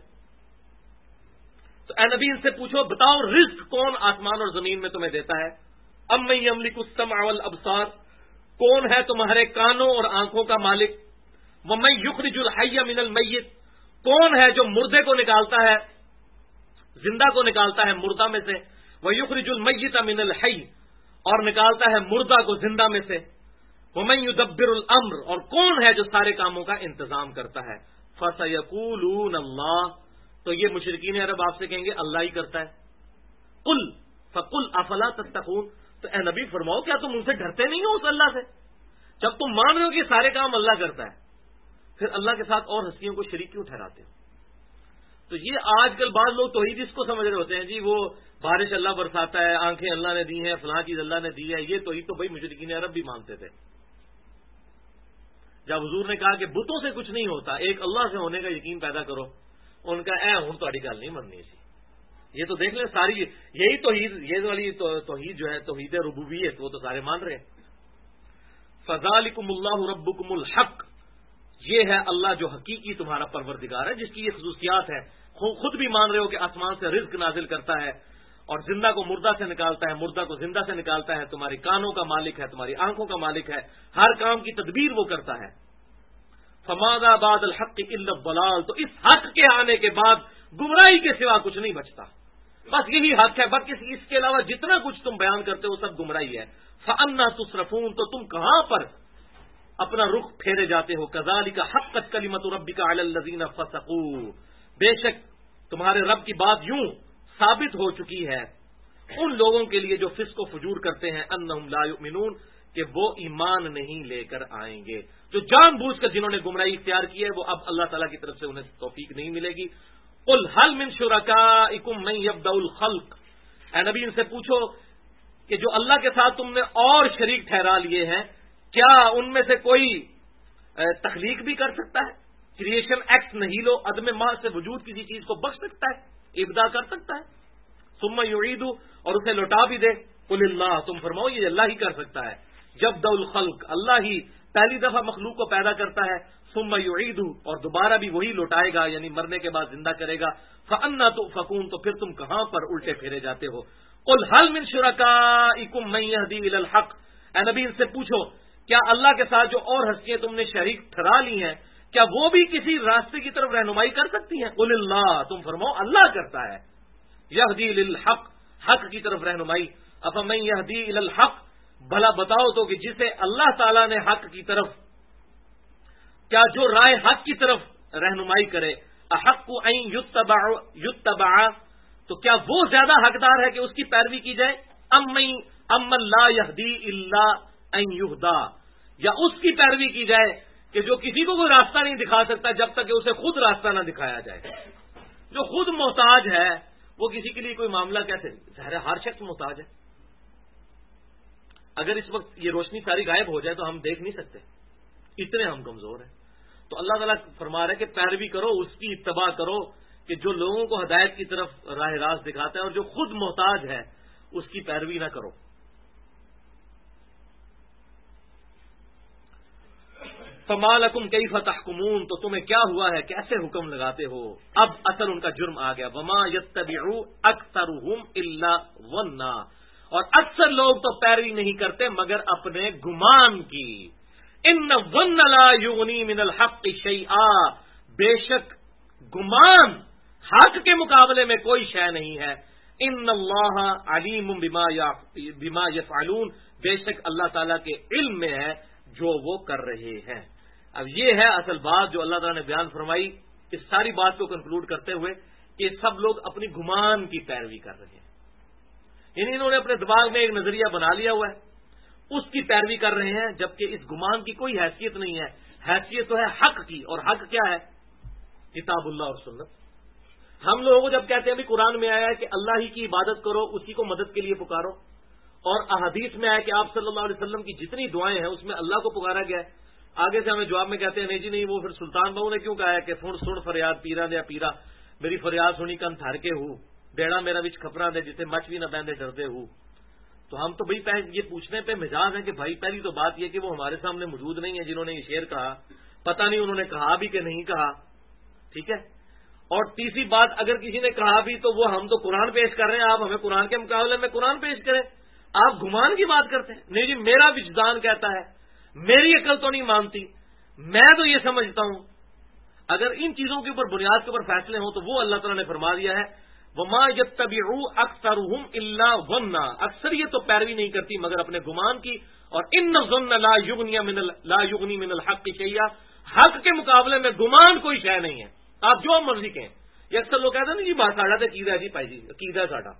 تو اے نبی ان سے پوچھو بتاؤ رزق کون آسمان اور زمین میں تمہیں دیتا ہے. امن یملک السمع والابصار, کون ہے تمہارے کانوں اور آنکھوں کا مالک. ومن یخرج الحی من المیت, کون ہے جو مردے کو نکالتا ہے زندہ کو نکالتا ہے مردہ میں سے. ویخرج المیت من الحی, اور نکالتا ہے مردہ کو زندہ میں سے. ومن یدبر الامر, اور کون ہے جو سارے کاموں کا انتظام کرتا ہے. فسیقولون اللہ, تو یہ مشرکین عرب آپ سے کہیں گے اللہ ہی کرتا ہے. قل فقل افلا تتقون, تو اے نبی فرماؤ کیا تم ان سے ڈرتے نہیں ہو اس اللہ سے؟ جب تم مان رہے ہو کہ سارے کام اللہ کرتا ہے پھر اللہ کے ساتھ اور ہستیوں کو شریک کیوں ٹھہراتے ہو؟ تو یہ آج کل بعض لوگ توحید اس کو سمجھ رہے ہوتے ہیں جی وہ بارش اللہ برساتا ہے, آنکھیں اللہ نے دی ہیں, فلاں چیز اللہ نے دی ہے, یہ توحید تو بھائی مشرکین عرب بھی مانتے تھے. جب حضور نے کہا کہ بتوں سے کچھ نہیں ہوتا, ایک اللہ سے ہونے کا یقین پیدا کرو, ان کا ہوں تاری گل نہیں مننی سی. یہ تو دیکھ لیں ساری یہی توحید, یہ والی توحید جو ہے توحید ربوبیت, وہ تو سارے مان رہے ہیں. فذالکم اللہ ربکم الحق, یہ ہے اللہ جو حقیقی تمہارا پروردگار ہے جس کی یہ خصوصیات ہے. خود بھی مان رہے ہو کہ آسمان سے رزق نازل کرتا ہے اور زندہ کو مردہ سے نکالتا ہے, مردہ کو زندہ سے نکالتا ہے, تمہاری کانوں کا مالک ہے, تمہاری آنکھوں کا مالک ہے, ہر کام کی تدبیر وہ کرتا ہے. فماذا بعد الحق الا الضلال, تو اس حق کے آنے کے بعد گمراہی کے سوا کچھ نہیں بچتا. بس یہی حق ہے, بس اس کے علاوہ جتنا کچھ تم بیان کرتے ہو سب گمراہی ہے. فأنا تصرفون, تو تم کہاں پر اپنا رخ پھیرے جاتے ہو. کذالک حقت کلمۃ ربک علی الذین فسقوا, بے شک تمہارے رب کی بات یوں ثابت ہو چکی ہے ان لوگوں کے لیے جو فسق و فجور کرتے ہیں, انہم لا یؤمنون, کہ وہ ایمان نہیں لے کر آئیں گے. جو جان بوجھ کر جنہوں نے گمراہی اختیار کی ہے وہ اب اللہ تعالیٰ کی طرف سے انہیں توفیق نہیں ملے گی. قل هل من شرکائکم من یبدأ الخلق, اے نبی ان سے پوچھو کہ جو اللہ کے ساتھ تم نے اور شریک ٹھہرا لیے ہیں کیا ان میں سے کوئی تخلیق بھی کر سکتا ہے؟ کریشن ایکس نہیں لو, عدم ماں سے وجود کسی چیز کو بخش سکتا ہے, ابدا کر سکتا ہے. ثم یعیدہ, اور اسے لوٹا بھی دے. قل اللہ, تم فرماؤ یہ اللہ ہی کر سکتا ہے. یبدأ الخلق, اللہ ہی پہلی دفعہ مخلوق کو پیدا کرتا ہے. ثم یعیدہ, اور دوبارہ بھی وہی لوٹائے گا, یعنی مرنے کے بعد زندہ کرے گا. فأنا تؤفکون, تو پھر تم کہاں پر الٹے پھیرے جاتے ہو. قل هل من شرکائکم من یہدی الی الحق, اے نبی ان سے پوچھو کیا اللہ کے ساتھ جو اور ہستیاں تم نے شریک ٹھہرا لی ہیں کیا وہ بھی کسی راستے کی طرف رہنمائی کر سکتی ہیں؟ قل اللہ, تم فرماؤ اللہ کرتا ہے. یہدی للحق, حق کی طرف رہنمائی. افمن یہدی الی الحق, بھلا بتاؤ تو کہ جسے اللہ تعالیٰ نے حق کی طرف, کیا جو رائے حق کی طرف رہنمائی کرے, احق ان یتبع, تو کیا وہ زیادہ حقدار ہے کہ اس کی پیروی کی جائے؟ امن لا یہدی الا ان یہدا, یا اس کی پیروی کی جائے کہ جو کسی کو کوئی راستہ نہیں دکھا سکتا جب تک کہ اسے خود راستہ نہ دکھایا جائے. جو خود محتاج ہے وہ کسی کے لیے کوئی معاملہ کیسے, ظاہر ہے ہر شخص محتاج ہے. اگر اس وقت یہ روشنی ساری غائب ہو جائے تو ہم دیکھ نہیں سکتے, اتنے ہم کمزور ہیں. تو اللہ تعالیٰ فرما رہا ہے کہ پیروی کرو, اس کی اتباع کرو کہ جو لوگوں کو ہدایت کی طرف راہ راست دکھاتا ہے, اور جو خود محتاج ہے اس کی پیروی نہ کرو. فما لکم کیف تحکمون، تو تمہیں کیا ہوا ہے، کیسے حکم لگاتے ہو؟ اب اصل ان کا جرم آ گیا، وما یتبع اکثرهم الا ظنا، اور اکثر لوگ تو پیروی نہیں کرتے مگر اپنے گمان کی. ان الظن لا یغنی من الحق شیئا، بے شک گمان حق کے مقابلے میں کوئی شے نہیں ہے. ان اللہ علیم بما یفعلون، بے شک اللہ تعالیٰ کے علم میں ہے جو وہ کر رہے ہیں. اب یہ ہے اصل بات جو اللہ تعالیٰ نے بیان فرمائی، اس ساری بات کو کنکلوڈ کرتے ہوئے کہ سب لوگ اپنی گمان کی پیروی کر رہے ہیں. یعنی انہوں نے اپنے دماغ میں ایک نظریہ بنا لیا ہوا ہے، اس کی پیروی کر رہے ہیں، جبکہ اس گمان کی کوئی حیثیت نہیں ہے. حیثیت تو ہے حق کی، اور حق کیا ہے؟ کتاب اللہ اور سنت. ہم لوگوں کو جب کہتے ہیں بھی قرآن میں آیا ہے کہ اللہ ہی کی عبادت کرو، اسی کو مدد کے لیے پکارو، اور احادیث میں آیا کہ آپ صلی اللہ علیہ وسلم کی جتنی دعائیں ہیں اس میں اللہ کو پکارا گیا ہے، آگے سے ہمیں جواب میں کہتے ہیں نہیں جی نہیں، وہ پھر سلطان بہو نے کیوں کہا ہے کہ سن فریاد پیرا دیا پیرا، میری فریاد سنی کن تھر کے ہوں، بیڑا میرا بچ کھپرا دے جسے مچ بھی نہ بہندے ڈردے ہوں. تو ہم تو بھائی یہ پوچھنے پہ مزاج ہیں کہ بھائی پہلی تو بات یہ کہ وہ ہمارے سامنے موجود نہیں ہے جنہوں نے یہ شعر کہا، پتہ نہیں انہوں نے کہا بھی کہ نہیں کہا. ٹھیک ہے. اور تیسری بات، اگر کسی نے کہا بھی تو وہ ہم تو قرآن پیش کر رہے ہیں، آپ ہمیں قرآن کے مقابلے میں قرآن پیش کریں. آپ گمان کی بات کرتے ہیں. نہیں جی، میرا وجدان کہتا ہے، میری عقل تو نہیں مانتی، میں تو یہ سمجھتا ہوں. اگر ان چیزوں کے اوپر بنیاد کے اوپر فیصلے ہوں تو وہ اللہ تعالیٰ نے فرما دیا ہے وما یتبع اکثرهم الا ظنا، اکثریت تو پیروی نہیں کرتی مگر اپنے گمان کی. اور ان الظن لا یغنی من الحق شیئا، حق کے مقابلے میں گمان کوئی شے نہیں ہے. آپ جو مرضی کہیں. یہ اکثر لوگ کہتے ہیں نا جی بات ساڑا تو عقیدہ ہے جی بھائی جی، عقیدہ ہے ساڈا،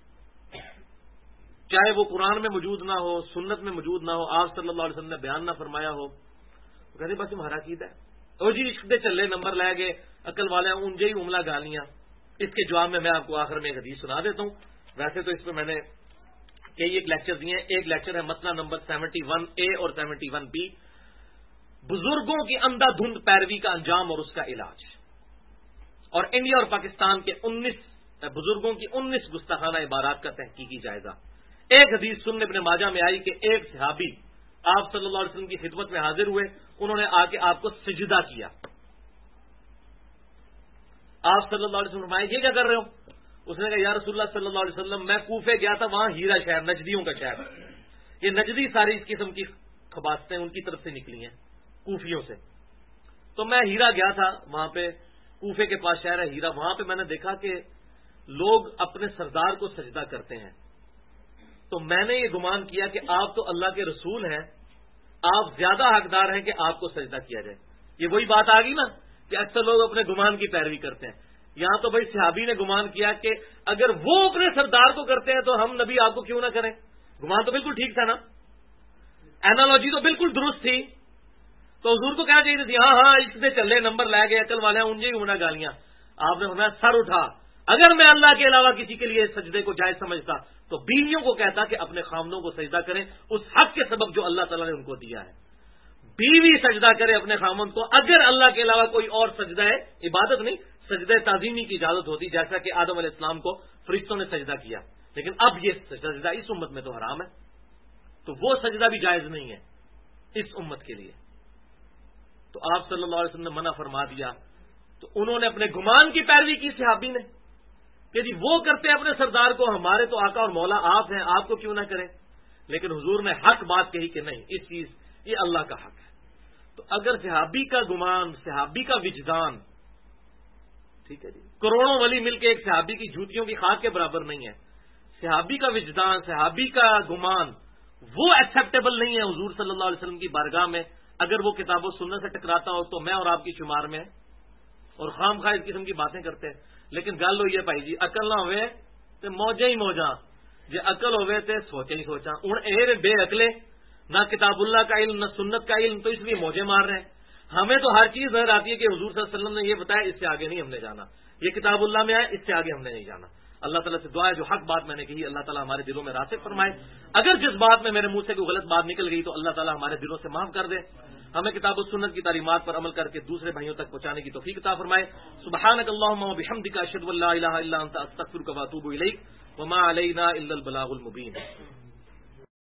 چاہے وہ قرآن میں موجود نہ ہو، سنت میں موجود نہ ہو، آپ صلی اللہ علیہ وسلم نے بیان نہ فرمایا ہو. وہ کہتے بس تمہارا عقیدہ ہے، او جی عشق دے چلے نمبر لے گئے عقل والے انجے ہی عملہ گالیاں. اس کے جواب میں آپ کو آخر میں ایک حدیث سنا دیتا ہوں. ویسے تو اس پہ میں نے کئی ایک لیکچر دیے ہیں. ایک لیکچر ہے مسئلہ نمبر 71A اور 71B، بزرگوں کی اندھا دھند پیروی کا انجام اور اس کا علاج. اور انڈیا اور پاکستان کے 19 بزرگوں کی 19 گستاخانہ عبارات کا تحقیقی جائزہ. ایک حدیث سنن ابن ماجہ میں آئی کہ ایک صحابی آپ صلی اللہ علیہ وسلم کی خدمت میں حاضر ہوئے، انہوں نے آ کے آپ کو سجدہ کیا. آپ صلی اللہ علیہ وسلم فرمائے یہ کیا کر رہے ہو؟ اس نے کہا یا رسول اللہ صلی اللہ علیہ وسلم میں کوفے گیا تھا، وہاں ہیرا شہر نجدیوں کا شہر، یہ نجدی ساری اس قسم کی خباستیں ان کی طرف سے نکلی ہیں کوفیوں سے. تو میں ہیرا گیا تھا، وہاں پہ کوفے کے پاس شہر ہے ہیرا، وہاں پہ میں نے دیکھا کہ لوگ اپنے سردار کو سجدہ کرتے ہیں. تو میں نے یہ گمان کیا کہ آپ تو اللہ کے رسول ہیں، آپ زیادہ حقدار ہیں کہ آپ کو سجدہ کیا جائے. یہ وہی بات آ گئی نا کہ اکثر لوگ اپنے گمان کی پیروی کرتے ہیں. یہاں تو بھائی صحابی نے گمان کیا کہ اگر وہ اپنے سردار کو کرتے ہیں تو ہم نبی آپ کو کیوں نہ کریں. گمان تو بالکل ٹھیک تھا نا، اینالوجی تو بالکل درست تھی. تو حضور کو کہنا چاہیے تھی ہاں ہاں اس سے چلے نمبر لے گئے عقل والے انجے ہی ہونا گالیاں. آپ نے فرمایا سر اٹھا، اگر میں اللہ کے علاوہ کسی کے لیے سجدے کو جائز سمجھتا تو بیویوں کو کہتا کہ اپنے خامدوں کو سجدہ کریں اس حق کے سبب جو اللہ تعالیٰ نے ان کو دیا ہے. بیوی سجدہ کرے اپنے خامد کو، اگر اللہ کے علاوہ کوئی اور سجدہ ہے، عبادت نہیں، سجدہ تعظیمی کی اجازت ہوتی، جیسا کہ آدم علیہ السلام کو فرشتوں نے سجدہ کیا. لیکن اب یہ سجدہ اس امت میں تو حرام ہے، تو وہ سجدہ بھی جائز نہیں ہے اس امت کے لیے. تو آپ صلی اللہ علیہ وسلم نے منع فرما دیا. تو انہوں نے اپنے گمان کی پیروی کی صحابی نے کہ جی وہ کرتے ہیں اپنے سردار کو، ہمارے تو آقا اور مولا آپ ہیں، آپ کو کیوں نہ کریں. لیکن حضور نے حق بات کہی کہ نہیں، اس چیز یہ اللہ کا حق ہے. تو اگر صحابی کا گمان، صحابی کا وجدان، ٹھیک ہے جی، کروڑوں ولی مل کے ایک صحابی کی جوتیوں کی خاک کے برابر نہیں ہے، صحابی کا وجدان، صحابی کا گمان وہ ایکسیپٹیبل نہیں ہے حضور صلی اللہ علیہ وسلم کی بارگاہ میں. اگر وہ کتاب و سنت سے ٹکراتا ہو تو میں اور آپ کی شمار میں اور خام خواہ اس قسم کی باتیں کرتے ہیں. لیکن گل ہوئی ہے بھائی جی عقل نہ ہوئے تو موجیں ہی موجاں، جی عقل ہوئے تو سوچیں ہی سوچاں. ہوں اے بے عقلے، نہ کتاب اللہ کا علم نہ سنت کا علم، تو اس لیے موجیں مار رہے ہیں. ہمیں تو ہر چیز نظر آتی ہے کہ حضور صلی اللہ علیہ وسلم نے یہ بتایا، اس سے آگے نہیں ہم نے جانا. یہ کتاب اللہ میں ہے، اس سے آگے ہم نے نہیں جانا. اللہ تعالیٰ سے دعا ہے جو حق بات میں نے کہی اللہ تعالیٰ ہمارے دلوں میں راسخ فرمائے. اگر جس بات میں میرے منہ سے کوئی غلط بات نکل گئی تو اللہ تعالیٰ ہمارے دلوں سے معاف کر دے. ہمیں کتاب و سنت کی تعلیمات پر عمل کر کے دوسرے بھائیوں تک پہنچانے کی توفیق عطا فرمائے. سبحانک اللہم و بحمدک اشہد ان لا الہ الا انت استغفرک و اتوب الیک وما علینا الا البلاغ المبین.